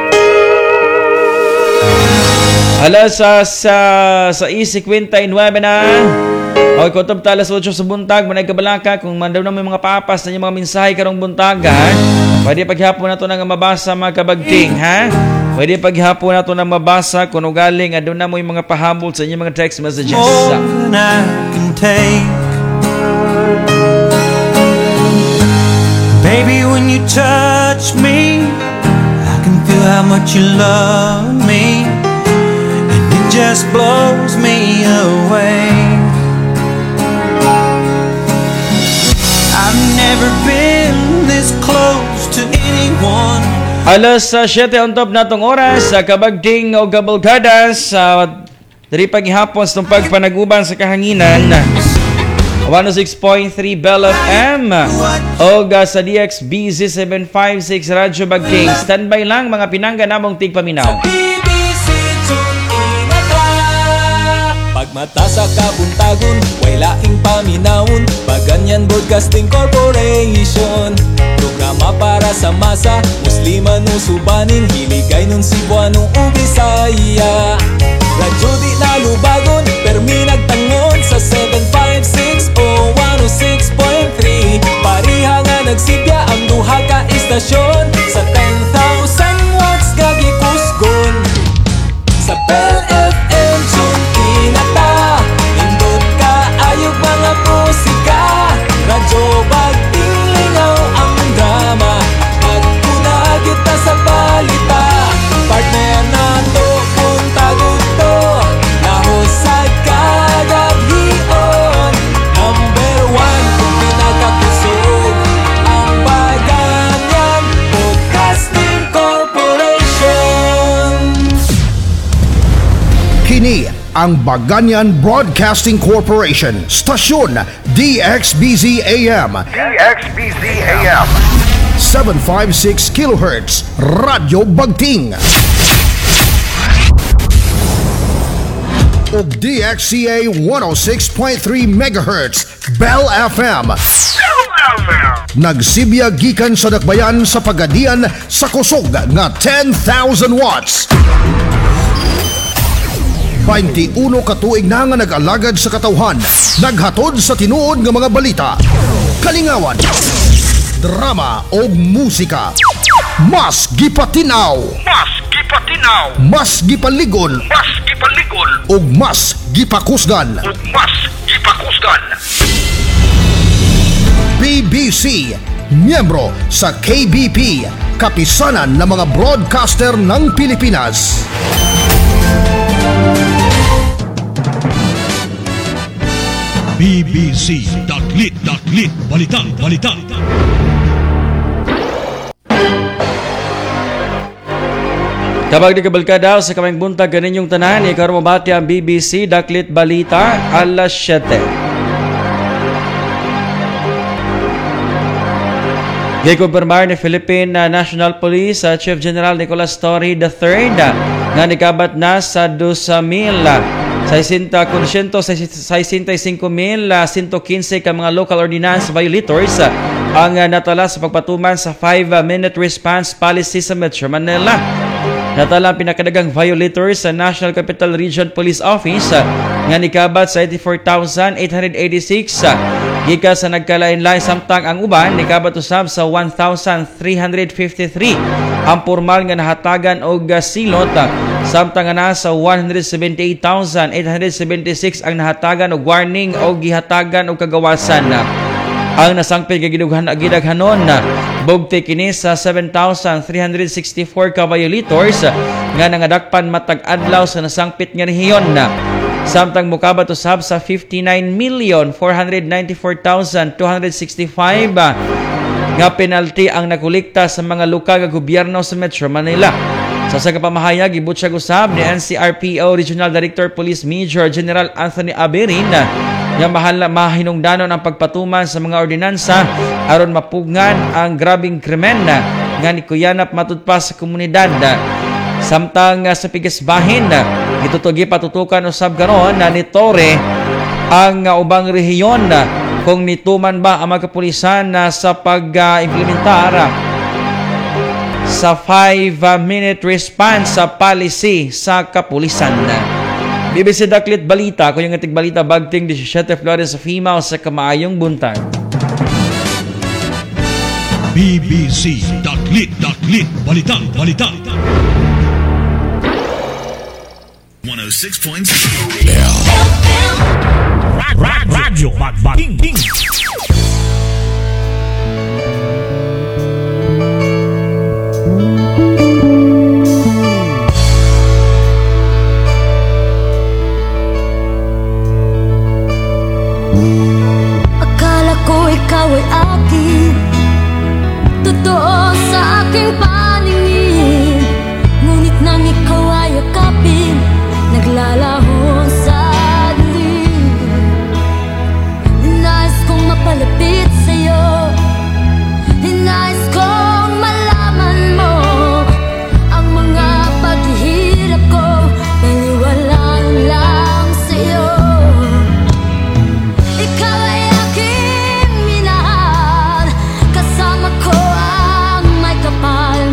Hala sa sa sa I fifty-nine na. Okay, kutob ta alas otso sa buntag, manay kabalaka kung mandaw na may mga papas na yung mga mensahe karong buntagan. Pwede paghapon na to nang mabasa mga kabagting, ha? Pwede paghapon na to nang mabasa kung ugaling adun na mo yung mga pahabol sa inyong mga text messages. More than I can take. Baby, when you touch me, I can feel how much you love me. Just blows me away. I've never been this close to anyone. Alas uh, siyete on top natong oras sa kabagding o kabalkadas sa uh, dari paghihapon sa pagpanaguban sa kahanginan. one oh six point three Bell F M o uh, sa D X B Z seven five six Radyo Bagking. Standby lang mga pinangga namong tigpaminaw. Pagmata sa kabuntagon, way laing paminawon. Paganyan Broadcasting Corporation. Programa para sa masa, Musliman o Subanin, Hiligay nun Cebuano o Bisaya. Radyo di nalubagon, permi nagtangon sa seven five six o one oh six point three. Pariha nga nagsibya ang duha ka istasyon sa ten thousand watts gagikusgon. Sa Bell F M Chuntinata, indot ka ayog mga musika. Radyo Bagting lingaw ang drama, magkuna kita sa balita. Partner na to, puntagod to, nahusay kagabhion. Number one kung pinakakusog ang Baganyan Broadcasting Corporation. Kini ang Baganyan Broadcasting Corporation, Stasyon D X B Z A M, D X B Z A M, seven fifty-six kilohertz, Radyo Bagting. O D X C A one oh six point three megahertz, Bell F M. Nagsibya gikan sa dakbayan sa pagadian sa kusog nga ten thousand watts. twenty-one katuig na nga nag-alagad sa katawhan, naghatod sa tinuod nga mga balita, kalingawan, drama o musika. Mas gipatinaw, Mas gipatinaw, mas gipaligon, Mas gipaligon, ug mas gipakusgan. ug mas gipakusgan. B B C, miyembro sa K B P, kapisanan ng mga broadcaster ng Pilipinas. B B C Daklit Daklit Balita Balita. Kabag di kabalkada sa kaming buntag kaninyong tanan, ikaw mabati ang B B C Daklit Balita alas siyete. Gikumpirmar ni Philippine uh, National Police uh, Chief General Nicolas Torre the third uh, nga nikabat na sa two mil sesenta mil one fifteen ka mga local ordinance violators uh, ang uh, natala sa pagpatuman sa five minute response policy sa Metro Manila. Natala ang pinakadagang violator sa National Capital Region Police Office uh, nga nikabat sa eighty-four thousand eight hundred eighty-six uh, gika sa nagkalain-lain samtang ang uban nikabat usab sa one thousand three hundred fifty-three ang formal nga nahatagan og uh, silot uh, samtang na sa one hundred seventy-eight thousand eight hundred seventy-six ang nahatagan og warning o gihatagan og kagawasan uh. Ang nasangpil kay gidaghanon na bugti kini sa seven thousand three hundred sixty-four ka violators nga nangadakpan matag adlaw sa nasangpit nga rehiyon na. Samtang mukabat usab sa fifty-nine million four hundred ninety-four thousand two hundred sixty-five nga penalty ang nakolekta sa mga lokal nga gobyerno sa Metro Manila. Sa sa kapamahayag gibutyag usab ni N C R P O Regional Director Police Major General Anthony Aberin nga mahal mahinungdanon ang pagpatuman sa mga ordinansa aron mapugngan ang grabing krimen nga nikuyanap matud pa sa komunidad. Samtang uh, sa pigasbahin gitutugi patutukan usab karon na ni Torre ang uh, ubang rehiyon uh, kung nituman ba ang mga kapulisan uh, sa pag-implementar uh, sa five minute response sa policy sa kapulisan. B B C Daklit Balita, kung yung ating balita bagting seventeen Flores sa Female sa Kamaayong Buntag. B B C Daklit Daklit Balita Balita one oh six point six Radyo Magbating. Akala ko ikaw ay akin, totoo sa aking paningin. Ngunit nang ikaw ay yakapin, naglalaho sa dilim. Nais kong mapalapit sa'yo, nais kong malaman mo ang mga paghihirap ko, naniwalaan lang sa'yo. Ikaw ay aking minahal, kasama ko ang may kapal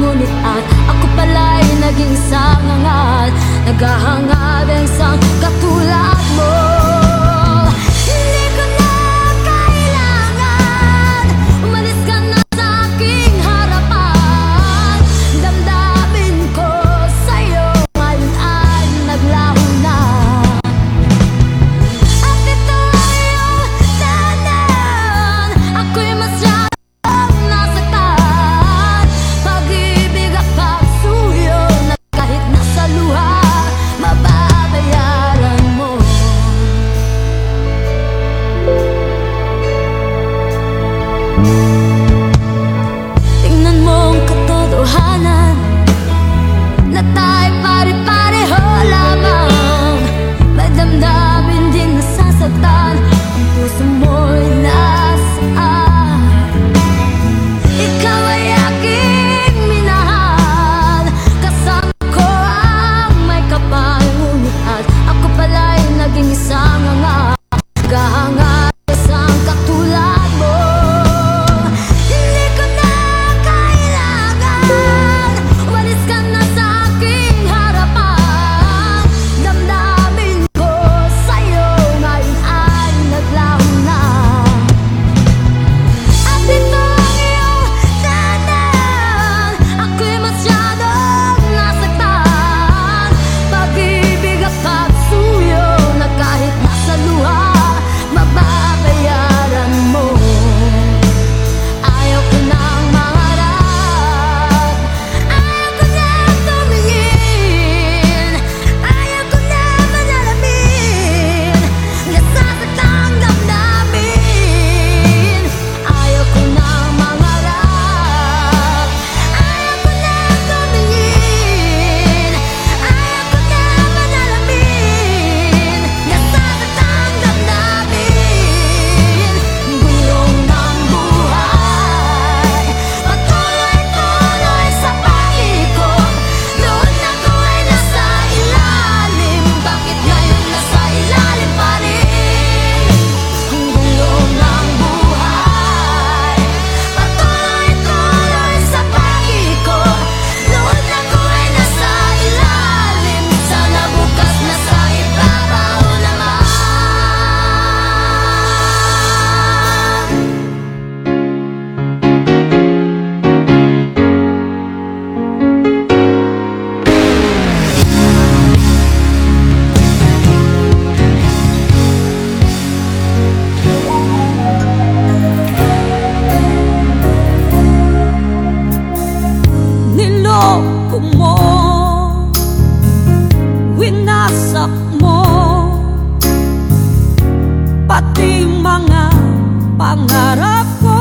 pangarap ko.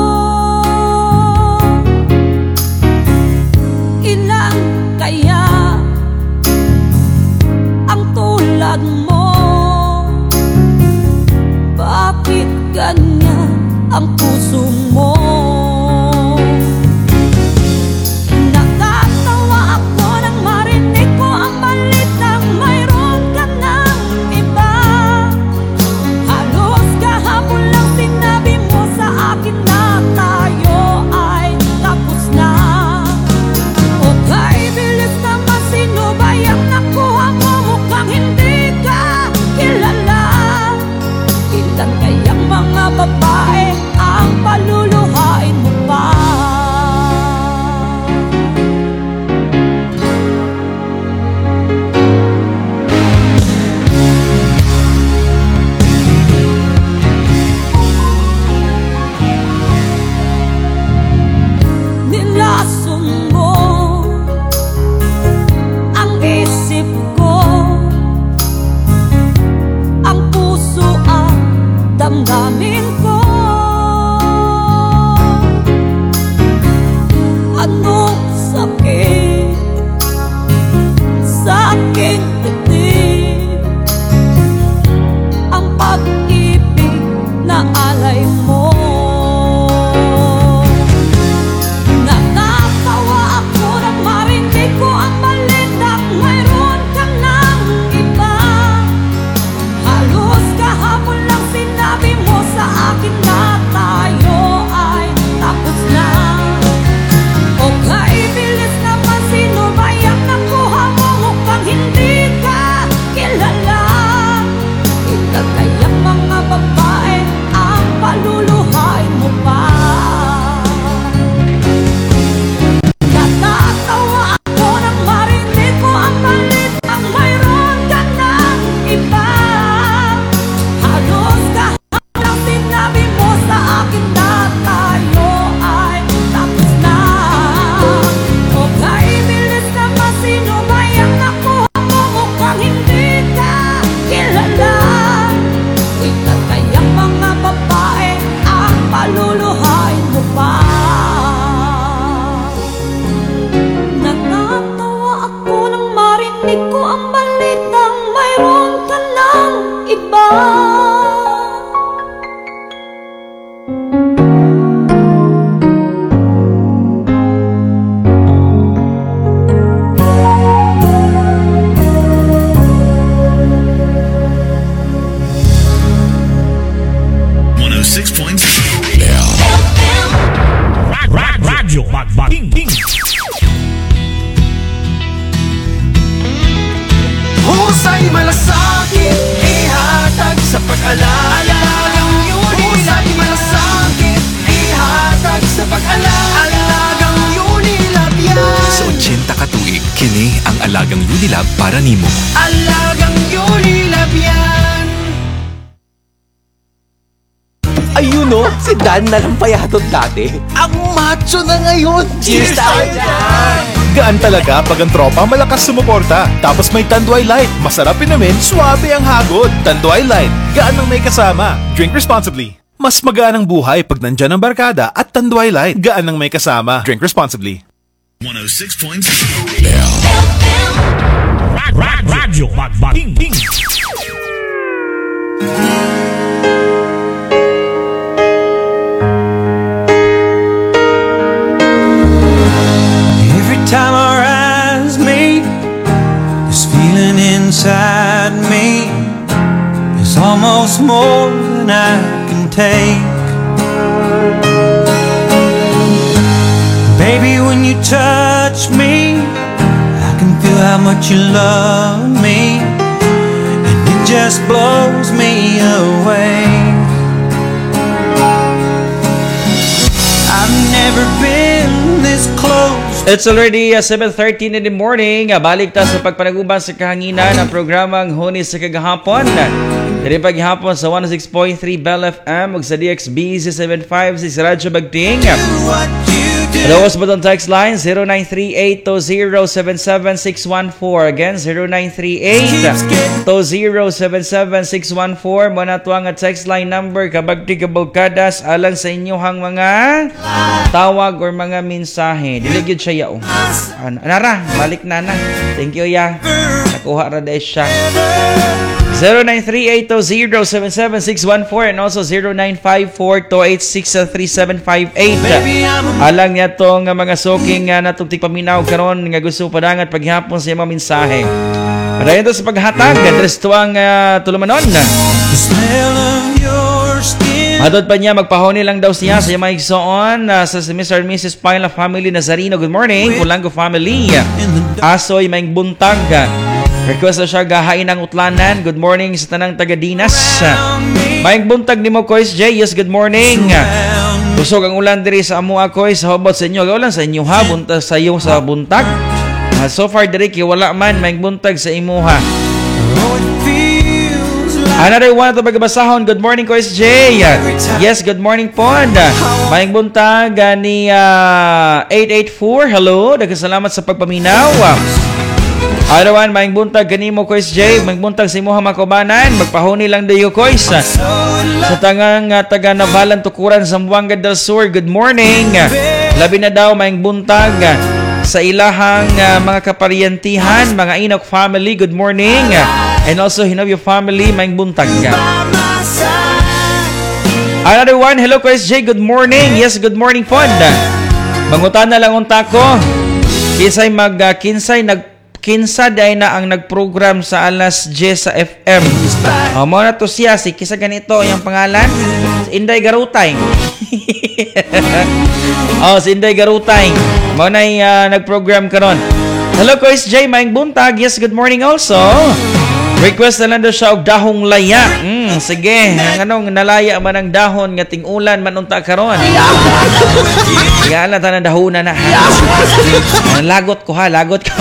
Ilan kaya ang tulad mo? Bakit ganyan ang puso mo? Nakatawa ako nang marinig ko ang balitang mayroon ka ng iba. Halos kahapon lang sinabi mo sa akin na tayo ay tapos na. Okay, bilis naman, sino ba yung nakuha mo? Mukhang hindi ka kilala. Ilan kayang mga babae ang paluluhain mo pa? Nilason mo ang isip ko, ang puso at damdamin ko. Anong sakit sa aking titig? Ang pag-ibig na alay mo. Natatawa ako nang marinig ko ang balitang mayroon ka ng iba. Halos kahapon lang sinabi mo sa akin na tayo ay tapos na. Okay, bilis naman, sino ba yung nakuha mo? Mukhang hindi ka kilala. Ilan kayang mga babae ang paluluhain mo pa? Natatawa ako nang marinig ko ang balitang mayroon ka ng iba. Halos kahapon lang sinabi mo sa akin na tayo ay tapos na. Okay, bilis naman, sino ba yung nakuha mo? Mukhang hindi ka kilala. Ilan kayang mga babae ang paluluhain mo pa? Natatawa ako nang marinig ko ang balitang mayroon ka ng iba. one oh six point six. Radyo Magbating. Husay malasakit, ihatag sa pag-alagang yun. Husay malasakit, ihatag sa pag-alagang Unilab yan. Sa eighty katuig, kini ang alagang Unilab para nimo. Alagang Unilab yan. Ayun o, si Dan na lang payatot dati. Ang macho na ngayon. Cheers tayo dyan! Gaan talaga pag ang tropa malakas sumuporta. Tapos may Tanduay Light. Masarap inumin, suwabe ang hagod. Tanduay Light, gaan ang may kasama. Drink responsibly. Mas magaan ang buhay pag nandyan ang barkada at Tanduay Light. Gaan ang may kasama. Drink responsibly. one oh six point six. Radyo Magbating. Every time our eyes meet, this feeling inside me is almost more than I can take. Baby, when you touch me, I can feel how much you love me, and it just blows me away. I've never been this close. It's already uh, seven thirteen in the morning. Uh, balik ta sa pagpanaguban sa kahanginan ng programang Huni sa Kagahapon. Dili paghapon sa one oh six point three Bell F M ug sa D X B C seven five six Radyo Bagting. What you do Lowest button text line zero nine three eight two zero seven seven six one four. Again, zero nine three eight two zero seven seven six one four. Muna ito ang text line number kabag di kabalkadas alang sa inyohang mga tawag or mga mensahe. Diligid siya yao. Ano, anara, balik na na. Thank you ya. Nakuha ra dahil siya. zero nine three eight two zero seven seven six one four and also zero nine five four two eight six three seven five eight. Alang niya itong mga soking uh, natugtik paminaw karon nga gusto padangat paghihapon sa mga mensahe. Para ito sa paghatag, address ito ang uh, tulumanon. Madod pa niya, magpahoni lang daw siya sa mga igsoon uh, sa Mister and Missus Paila Family Nazarino. Good morning, Pulango Family. Asoy, maing buntag. Request na siya gahain ng utlanan. Good morning sa tanang taga-Dinas. Maing buntag ni mo, Kois J. Yes, good morning. Busog ang ulan diri sa amua, Kois. How about sa inyo? Gaulan sa inyo ha, buntag sa iyo sa buntag. Uh, so far, diri, wala man, maing buntag sa imuha. Another one ito magbasahon. Good morning, Kois J. Yes, good morning, Pond. Maing buntag uh, ni uh, eight eight four. Hello, nagkasalamat sa pagpaminaw. Arawan, maing buntag kanimo, Kois J. Maing buntag sa imuha makubanan. Magpahuni lang dayo, Kois. Sa tangang uh, taga Navalan Tukuran, Zamboanga del Sur. Good morning. Labi na daw, maing buntag uh, sa ilahang uh, mga kapariantihan, mga Inok family. Good morning. And also, Hinobyo family, maing buntag. Another one, hello, Kois J. Good morning. Yes, good morning, Pond. Mangutan na lang unta ko. Kisay mag uh, kinsay nag kinsa day na ang nagprogram sa alas ten sa F M. O, mo na to siya. Si kisa ganito yung pangalan. Si Inday Garutay. O, si Inday Garutay. Mo na uh, nagprogram karon. Hello, Kois J. Maing buntag. Yes, good morning also. Request na lang daw siya og dahong laya. Mm, sige, ang anong nalaya man ang dahon nga ting-ulan man unta karon. Kaya ala tanan dahon na na. Lagot ko ha, lagot ko.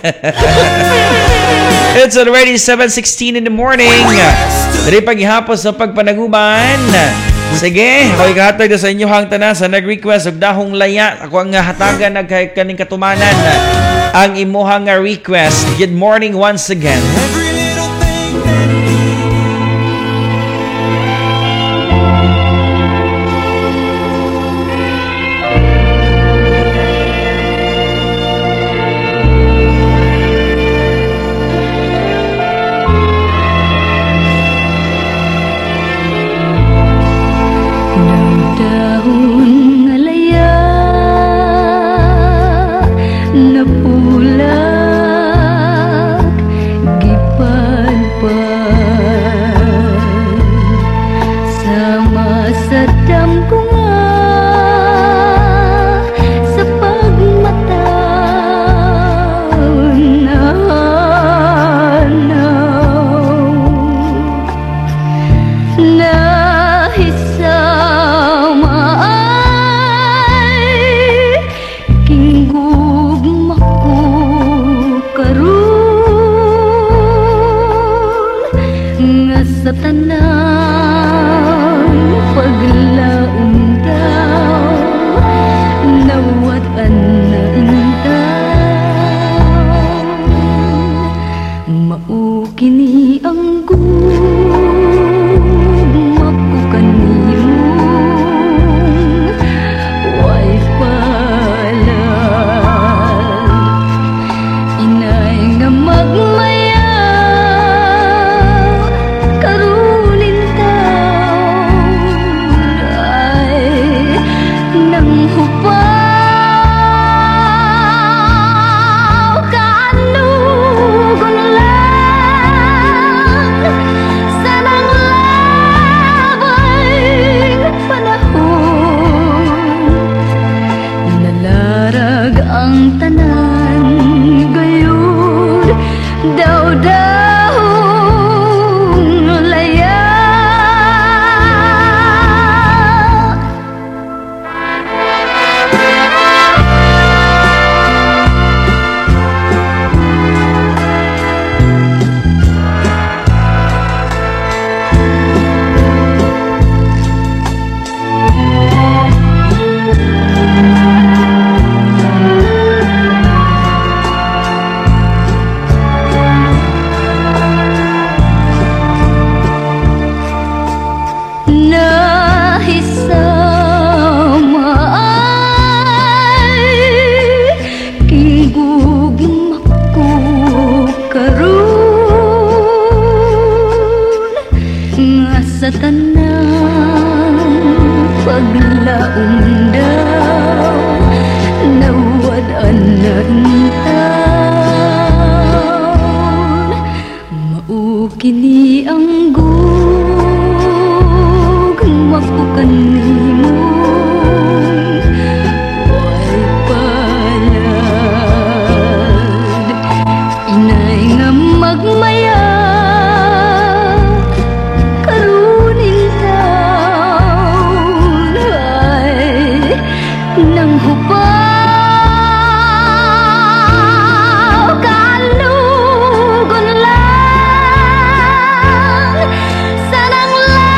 It's already seven sixteen in the morning. Diri paghihapon sa pagpanaguban. Sige, ako'y kahatag na sa inyo hang tanan sa nag-request og dahong laya. Ako ang hatagan nag kaning katumanan ang imuhang request. Good morning once again. Napulag, sa tanang paglaong daw nawad-an na intaon maukini ang gug makukanimong way palad inay nga magmaya karunin taon ay nang hupaw kalugon lang sanang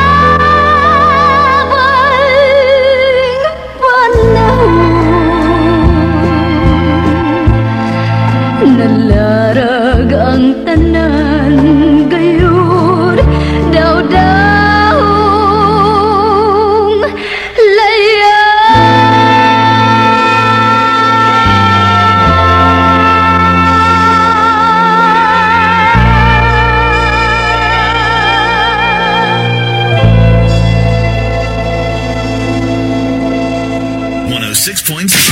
labing panahon nalarag ang tanan gayud daw-dawong laya. one oh six point six.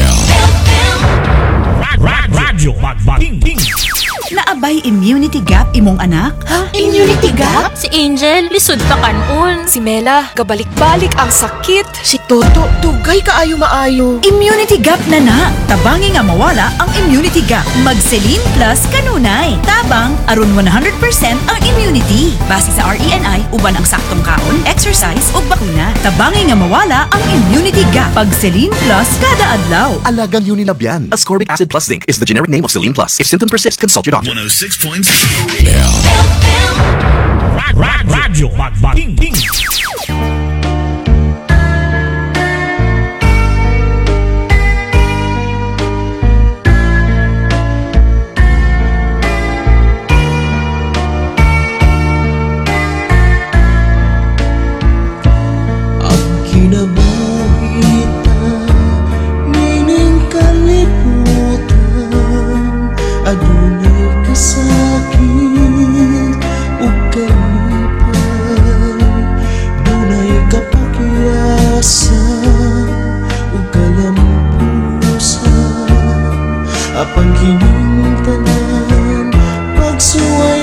Radyo Magbating. Naabay immunity gap imong anak? Ha? Immunity gap? Si Angel, lisod pa kanon. Si Mela, gabalik-balik ang sakit. Si Toto, tugay kaayo maayo. Immunity gap na na. Tabangi nga mawala ang immunity gap. Magselin plus kanunay. Tabang aron one hundred percent ang immunity. Base sa R E N I, uban ang saktong kaon, exercise o bakuna. Tabangi nga mawala ang immunity gap. Pagselin plus kada adlaw. Alagang Unilab yan. Ascorbic acid plus zinc is the generic name of Celine Plus. If symptoms persist, consult your doctor. one oh six point six. Radyo Magbating. Kinabuhitan, nining kalibutan, adunay kasakit ug kalipay, dunay kapakyasan ug kalampusan, apan kining tanan pagsuway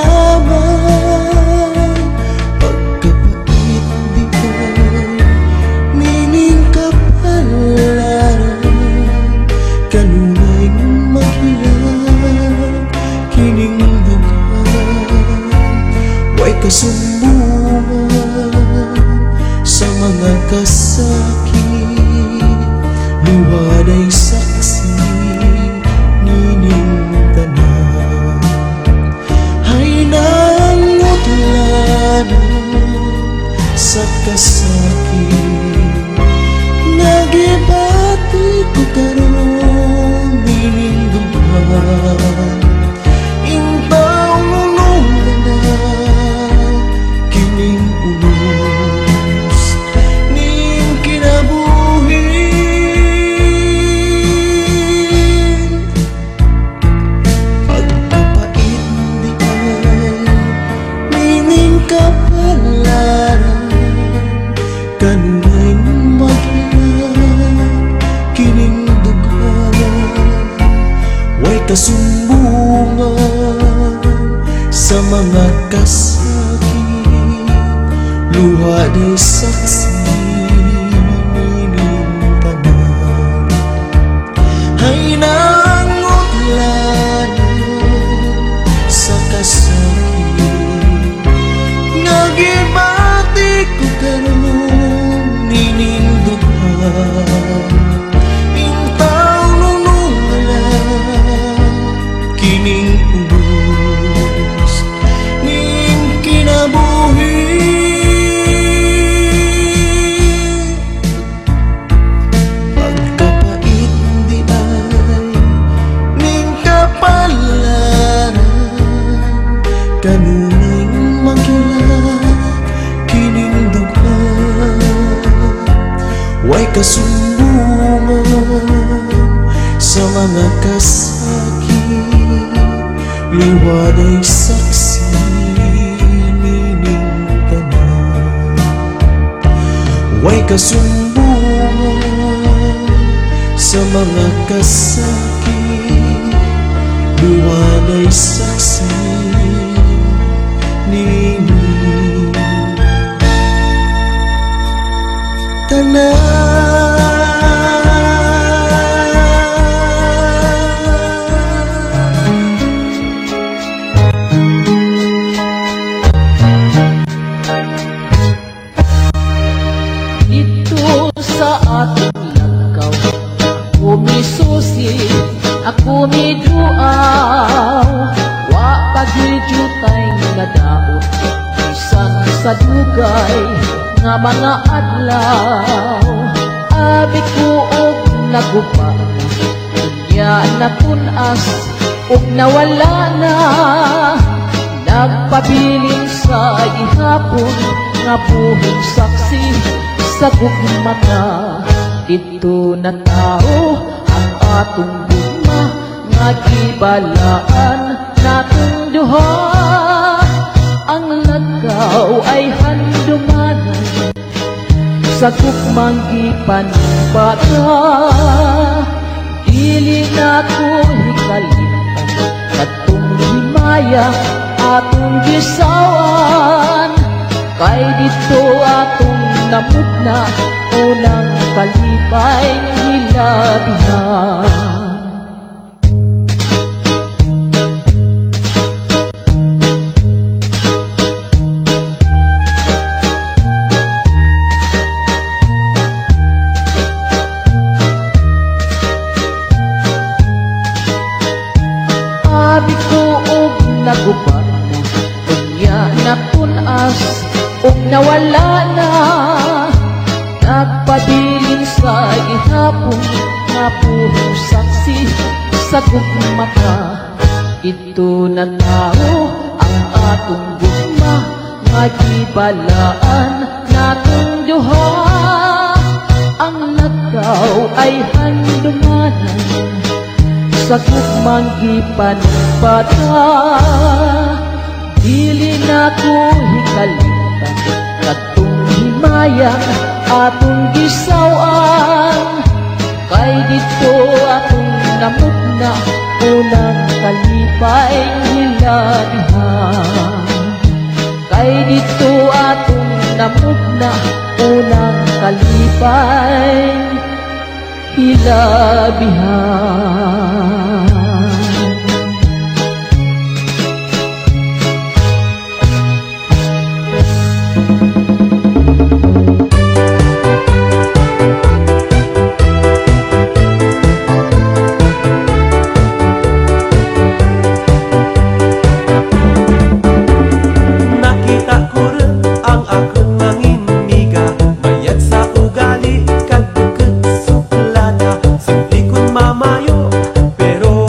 lamang, pagkapait di kay nining kapalaran, kanunay maghilang kining dugan, way kasumbungan sa mga kasakit, luwaday saksi nining tanan, hay nangutlanan sa kasakit, nagibati ko karon nining dugan, intaw nunungan na kining unos ning kinabuhin, pagkapait di ay nining kapalaran, kanunay maghilang kining dugan, way kasumbungan sa mga kasakit, luwaday saksi nining tanan, hay nangutlanan sa kasakit, nagibati ko karon nining dugan, intaw nunungalan kining unos ning kinabuhin, pagkapait di ay ning kapalaran, kanunay maghilang kining dugan, way kasumbungan sa mga kasakit, liwaday saksi nining tanan. Way kasumbong sa mga kasakit, luwanay saksi nini Dito sa ating lagaw, ako may susi, ako may duaw. Wa pagidutay nga daot, bisan sa dugay nga mga adlaw. Abi ko og nagupa, dunya na tunas og nawala na. Nagpabilin sa ihapon nga buhing saksi sa gugmata. Dito na tao ang atong gugma, nga gibalaan natong duha. Ang lagaw ay handumanan sa gugmang gipanbata. Dili nato hikalitan katong himaya atong gisawan. Kay dito atong namugna unang kalipay hilabihan. Abi ko og naguba na, unya na tunas og nawala na. Nagpabilin sa ihapon nga puro saksi sa gugmata. Ito na tao ang atong gugma, nga gibalaan natong duha. Ang lagaw ay handumanan sa gugmang gipanbata. Dili nato hikalitan katong himayang atong gisawan. Kay dito atong namugna unang kalipay hilabihan. Kay dito atong namugna unang kalipay hilabihan. Pero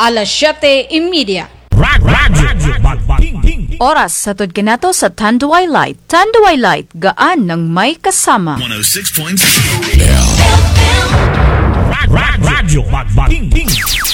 alas siyete media. Oras sa Tudkinato sa Tanduay Light. Tanduay Light, gaan ng may kasama. one oh six point six Radyo Magbating.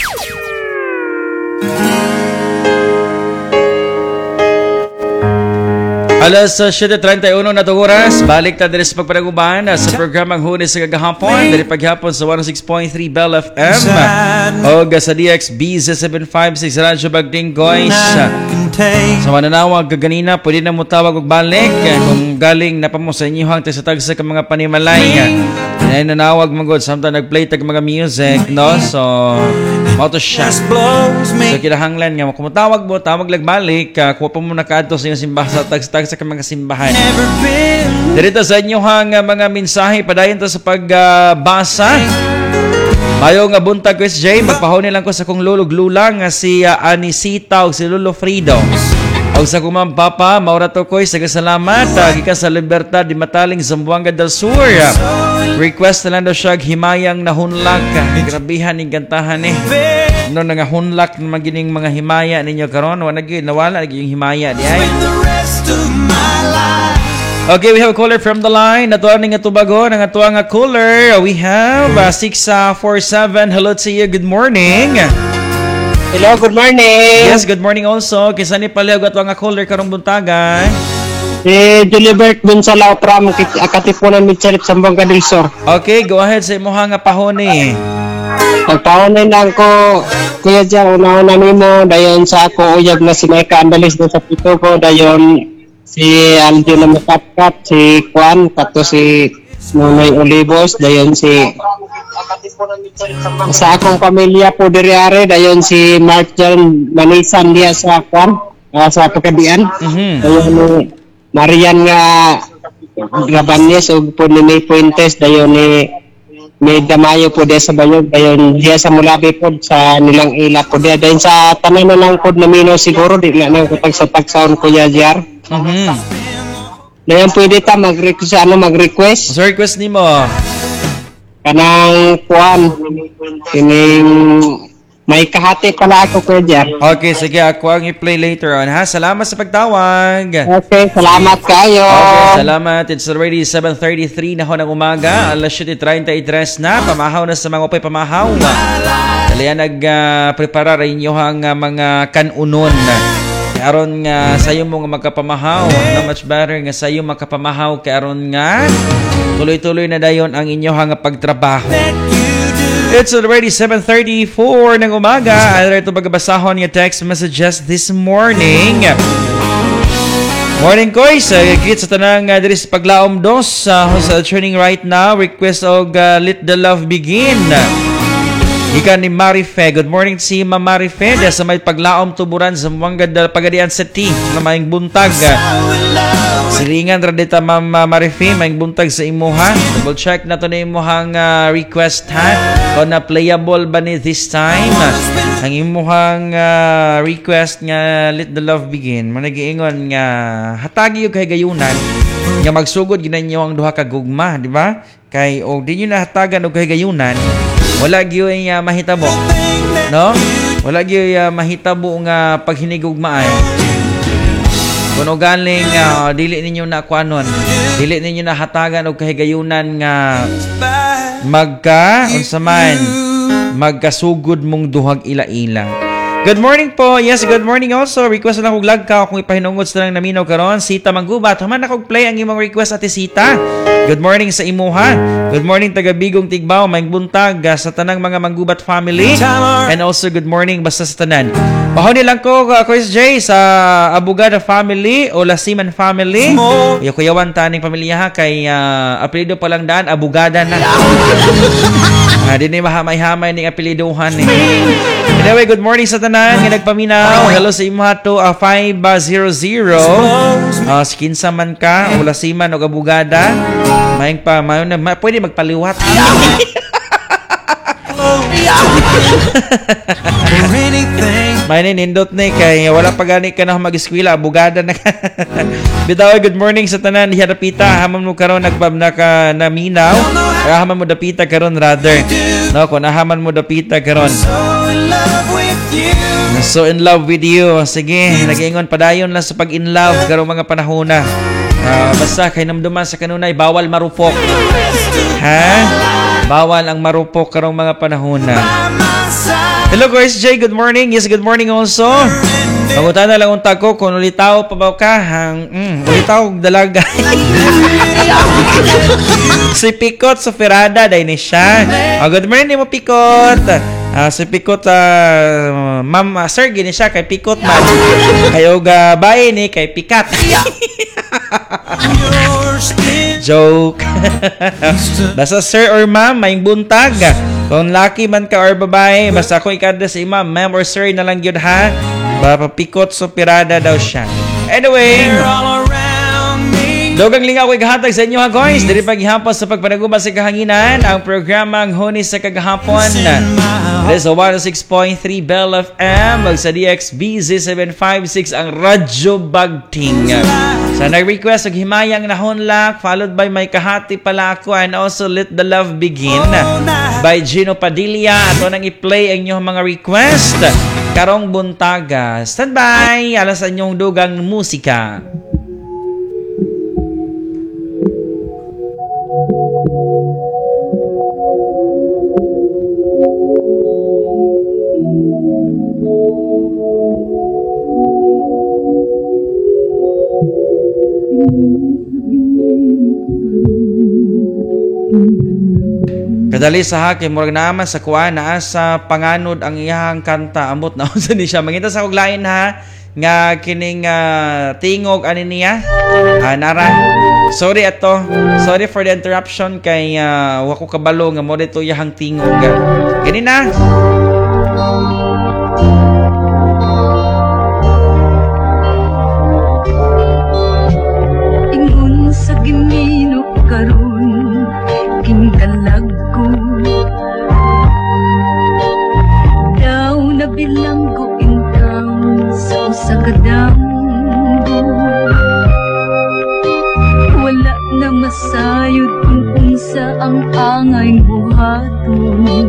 Alas siyete treinta y uno na itong oras, balik ta din sa pagpanaguban sa programang Hunis sa Gagahapon, dari paghapon sa one oh six point three Bell F M o sa D X B Z seven five six Radyo Bagding Guys. Sa mananawag kaganina, pwede na mo tawag og balik kung galing na pa mo sa inyo hang sa tagsa ka mga panimalay. Ay nanawag mo god samtang nag-play tag mga music, no? So auto siya. So kinahanglan nga kung tawag mo, tawag lag balik, uh, kuha pa mo na kaadto sa inyong simbahan sa tagsa sa mga simbahan. Dito sa inyo hang uh, mga mensahe padayon ta sa pagbasa. Uh, Mayo nga buntag Chris J, magpahon lang ko sa kong lulog lula nga si uh, Anisita o si Lolo Frido. O sa kumang papa, maura to ko'y sagasalamat, uh, gikan sa Libertad di Mataling Zamboanga del Sur. Request na lang daw siya himayang nahunlak. Grabihan ni gantahan eh. No nga hunlak na magining mga himaya ninyo karon, wala gyud nawala gyud yung himaya di ay. Okay, we have a caller from the line. Natuwa nga tubago ng atuwa nga caller. We have uh, six four seven. Hello to you. Good morning. Hello, good morning. Yes, good morning also. Kinsa ni palihog atuwa nga caller karong buntagan? Si Julibert Gonzalo from Akatipunan Mitchelip Zamboanga del Sur. Okay, go ahead sa imong nga pahoni. Pagpahonay lang ko, kuya dyan, una-una nimo, dayon sa ako uyab na si Micah Andalis doon sa pito ko, dayon si Aljo na Matapkat, si Juan, kato si Nunoy Olivos, dayon si sa akong pamilya po diriare, dayon si Mark John Manisan diya sa Juan, uh, sa Pagkadian. Mm-hmm. Dayon ni Marian nga Gabanyes o po ni May Puentes, dayon ni May Damayo po diya sa Bayog, dayon diya sa Mulabi po sa nilang ila po diya, dayon sa tanan na lang po namino siguro, di na nang kutag sa tagsaon ko ya diyar. Mm-hmm. Dayon pwede ta mag-request, ano mag-request? So request ni mo? Kanang kuan, kining may kahati pala ako ko dyan. Okay, sige, ako ang i-play later on ha. Salamat sa pagtawag. Okay, salamat kayo. Okay, salamat. It's already seven thirty-three na ho ng umaga. Alas siyete treinta y tres na. Pamahaw na sa mga upay pamahaw. Dalian nag-prepara uh, rin nyo ang uh, mga kanunon. Karon nga sayo mo nga magkapamahaw. Na much better nga sayo magkapamahaw. Karon nga tuloy-tuloy na dayon ang inyong pagtrabaho. It's already seven thirty-four ng umaga. I'll ito magbasahon yung text messages this morning. Morning, Koy. Sa kit sa tanang uh, diri sa paglaom dos uh, sa training right now. Request og uh, Let the Love Begin. Ika ni Marife. Good morning si Ma Marife. Dahil sa may paglaom tuburan sa mga pagadian sa T na maing buntag. Silingan radita Ma'am Marife, maing buntag sa imuha. Double check na to na imuhang uh, request ha. Kung na playable ba ni this time. Ang imuhang uh, request nga Let the Love Begin. Managiingon nga hatagi yung kay gayunan. Nga magsugod ginanyo ang duha ka gugma, di ba? Kay o di nyo na hatagan og kay gayunan. Wala gyud uh, mahitabo. No? Wala gyud uh, mahitabo nga paghinigugmaan. Kuno galing uh, dili ninyo na kuanon. Dili ninyo na hatagan og kahigayunan nga magka unsa man magkasugod mong duhag ila-ila. Good morning po. Yes, good morning also. Request na kong lag ka kung ipahinungod sa lang naminaw karon. Sita Manggubat. Human na kong play ang imong request ate Sita. Good morning sa imuha. Good morning taga Bigong Tigbaw. Maing buntag uh, sa tanang mga Manggubat family. And also good morning basta sa tanan. Pahoni lang ko uh, Chris J sa Abugada family o Lasiman family. Yung kuyawan taning pamilya ha kay uh, apelido pa lang daan Abugada na. Ah, di na mahamay-hamay ning apelidohan eh. Anyway, good morning sa tanan nga nagpaminaw. Hello sa imo to uh, five hundred. Uh, skinsa man ka, o Lasiman o Abugada. Maing pa, mayon na ma, pwede magpaliwat. For anything May nindot ni kay wala pa gani ka na mag-eskwela, abugada na ka. Bitaw, good morning sa tanan diha dapita. Hamon mo karon nagbab na ka naminaw. Kaya haman mo dapita karon rather. No, kung nahaman mo dapita karon. So in love with you. Sige, nag-iingon padayon lang sa pag in love karong mga panahon na. Uh, basta kay namduman sa kanunay bawal marupok. Ha? Bawal ang marupok karong mga panahon na. Hello guys, Jay, good morning. Yes, good morning also. Pangutan na lang unta ko kung ulitaw pa ba ka hang mm, ulitaw dalaga. Si Pikot sa Ferrada dai ni siya. Oh, good morning mo Pikot. Uh, si Pikot uh, ma'am uh, sir gini siya kay Pikot man. Kayo ga bae ni kay Pikat. Joke. Basta sir or ma'am, may buntag. Kung lucky man ka or babae, basta kung ikada sa imam, ma'am or sir na lang yun ha. Papapikot so pirada daw siya. Anyway, dogang lingaw ko igahatag sa inyo ha guys. Dili paghihapon sa pagpanaguma sa kahanginan ang programang Hunis sa Kagahapon. This is one oh six point three Bell F M. Mag sa D X B Z seven five six ang Radyo Bagting. Sa nag-request og himayang nahonlak followed by May Kahati pala ako and also Let the Love Begin by Gino Padilla. Ato nang i-play ang inyong mga request karong buntaga. Standby alas sa inyong dugang musika. Kadali sa haki, murag naman sa kuan naa sa panganod ang iyang kanta amot na unsa ni siya. Mangita sa og lain ha nga kining uh, tingog ani niya. Uh, nara. Sorry ato. Sorry for the interruption kay uh, wa ko kabalo nga mo dito iyang tingog. Kini na. Ingon sa ginino karon kinkalag ko daw na bilanggo intaw sa usagadambo wala na masayod kung unsa ang angay buhaton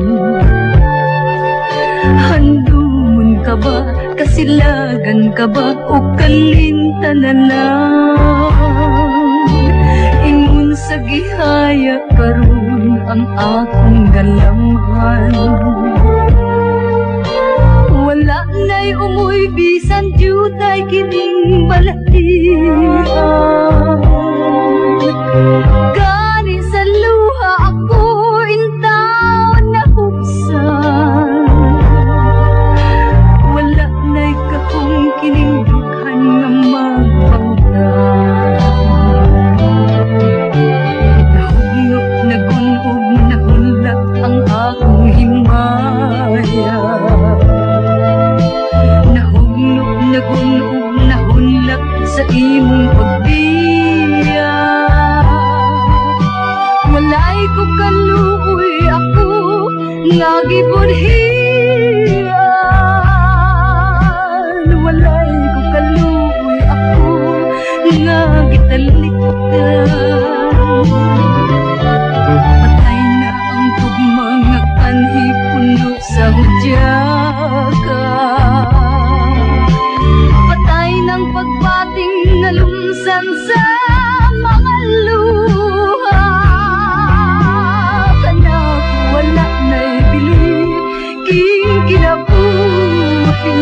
handumon ka ba kasilagan ka ba o kalinta na lang ingon sa gihaya karon ang akong galamhan wala na'y umuy bisan jutay kining balatian gani sa luha ako intaw na huksan wala na'y kakong kining dughan nga magpautan nahugnog nagunog nahulak ang akong himaya nahugnog nagunog nahulak sa imong pagbiya walay ko kaluoy ako nga gibunhian walay ko kaluoy ako nga gitalikdan patay na ang tugmang nga kanhi puno sa hudyaka patay ng pagbating na lumsan sa mga luha kanak wala na'y bili king kinabuhi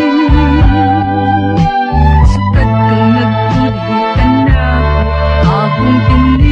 sukat kang nagtuloy ka na akong pinili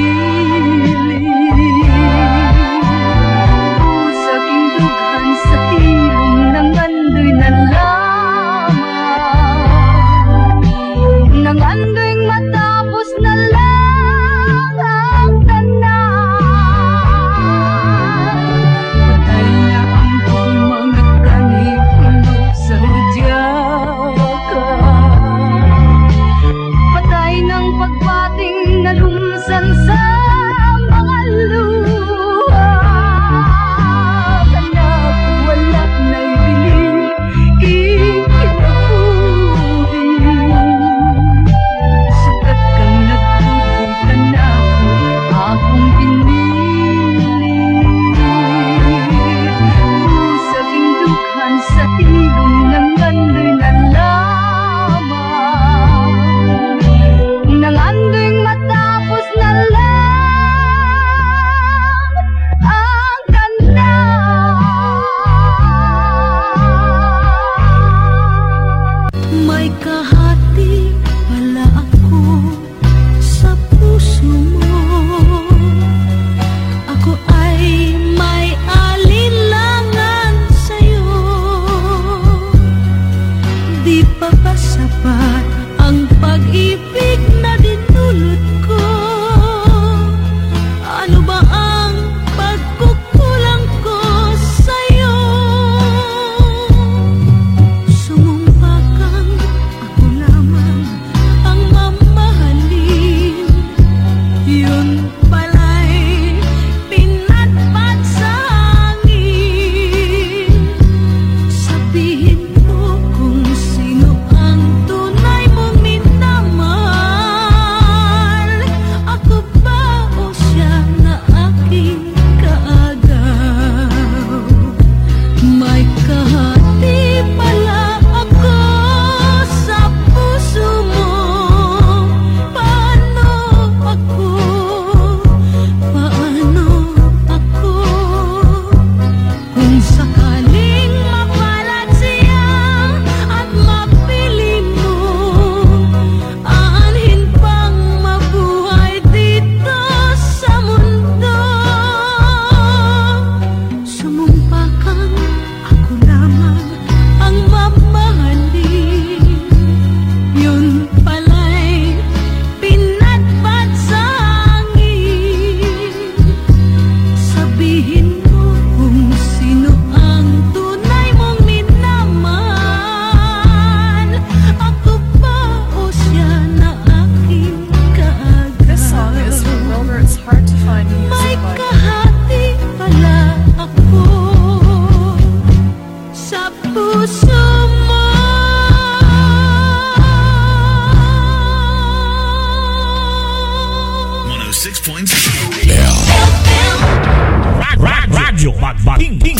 Magbating.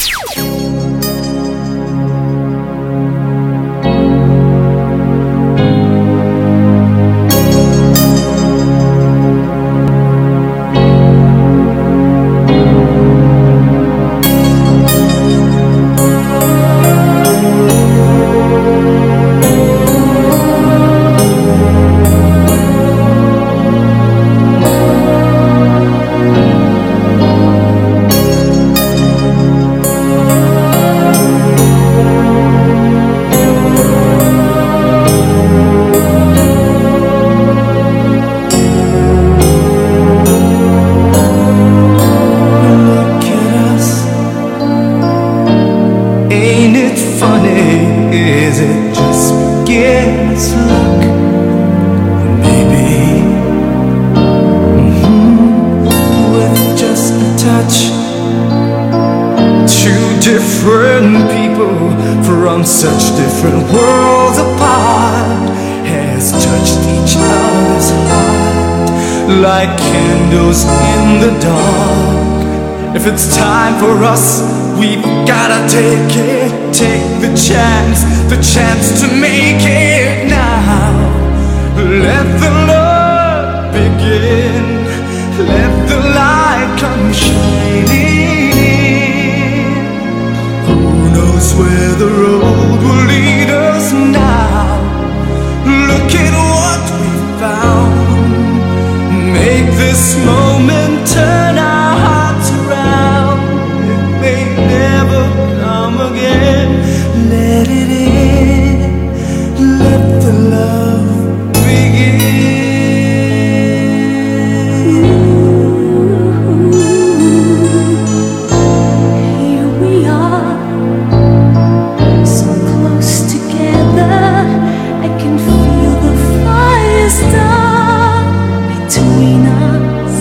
Such different worlds apart has touched each other's heart like candles in the dark. If it's time for us, we've gotta take it, take the chance, the chance to make it now. Let the love begin, let the light come shining in. Who knows where the road will lead us now? Look at what we found. Make this moment turn our hearts around. It may never come again. Let it in. Let the love begin. Here we are, so close together. I can feel the fire start between us.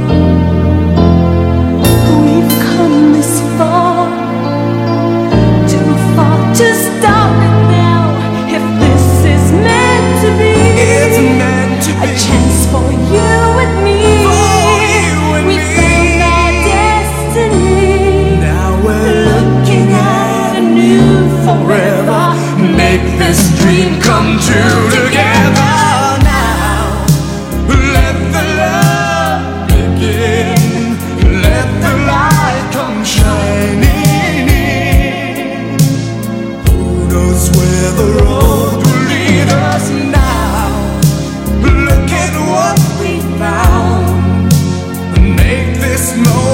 We've come this far, too far to stop it now. If this is meant to be, It's meant to a be. chance for you and me. We found our destiny. Now we're Looking at a new forever. Make this dream come true together now. Let the love begin. Let the light come shining in. Who knows where the road will lead us now? Look at what we found. Make this moment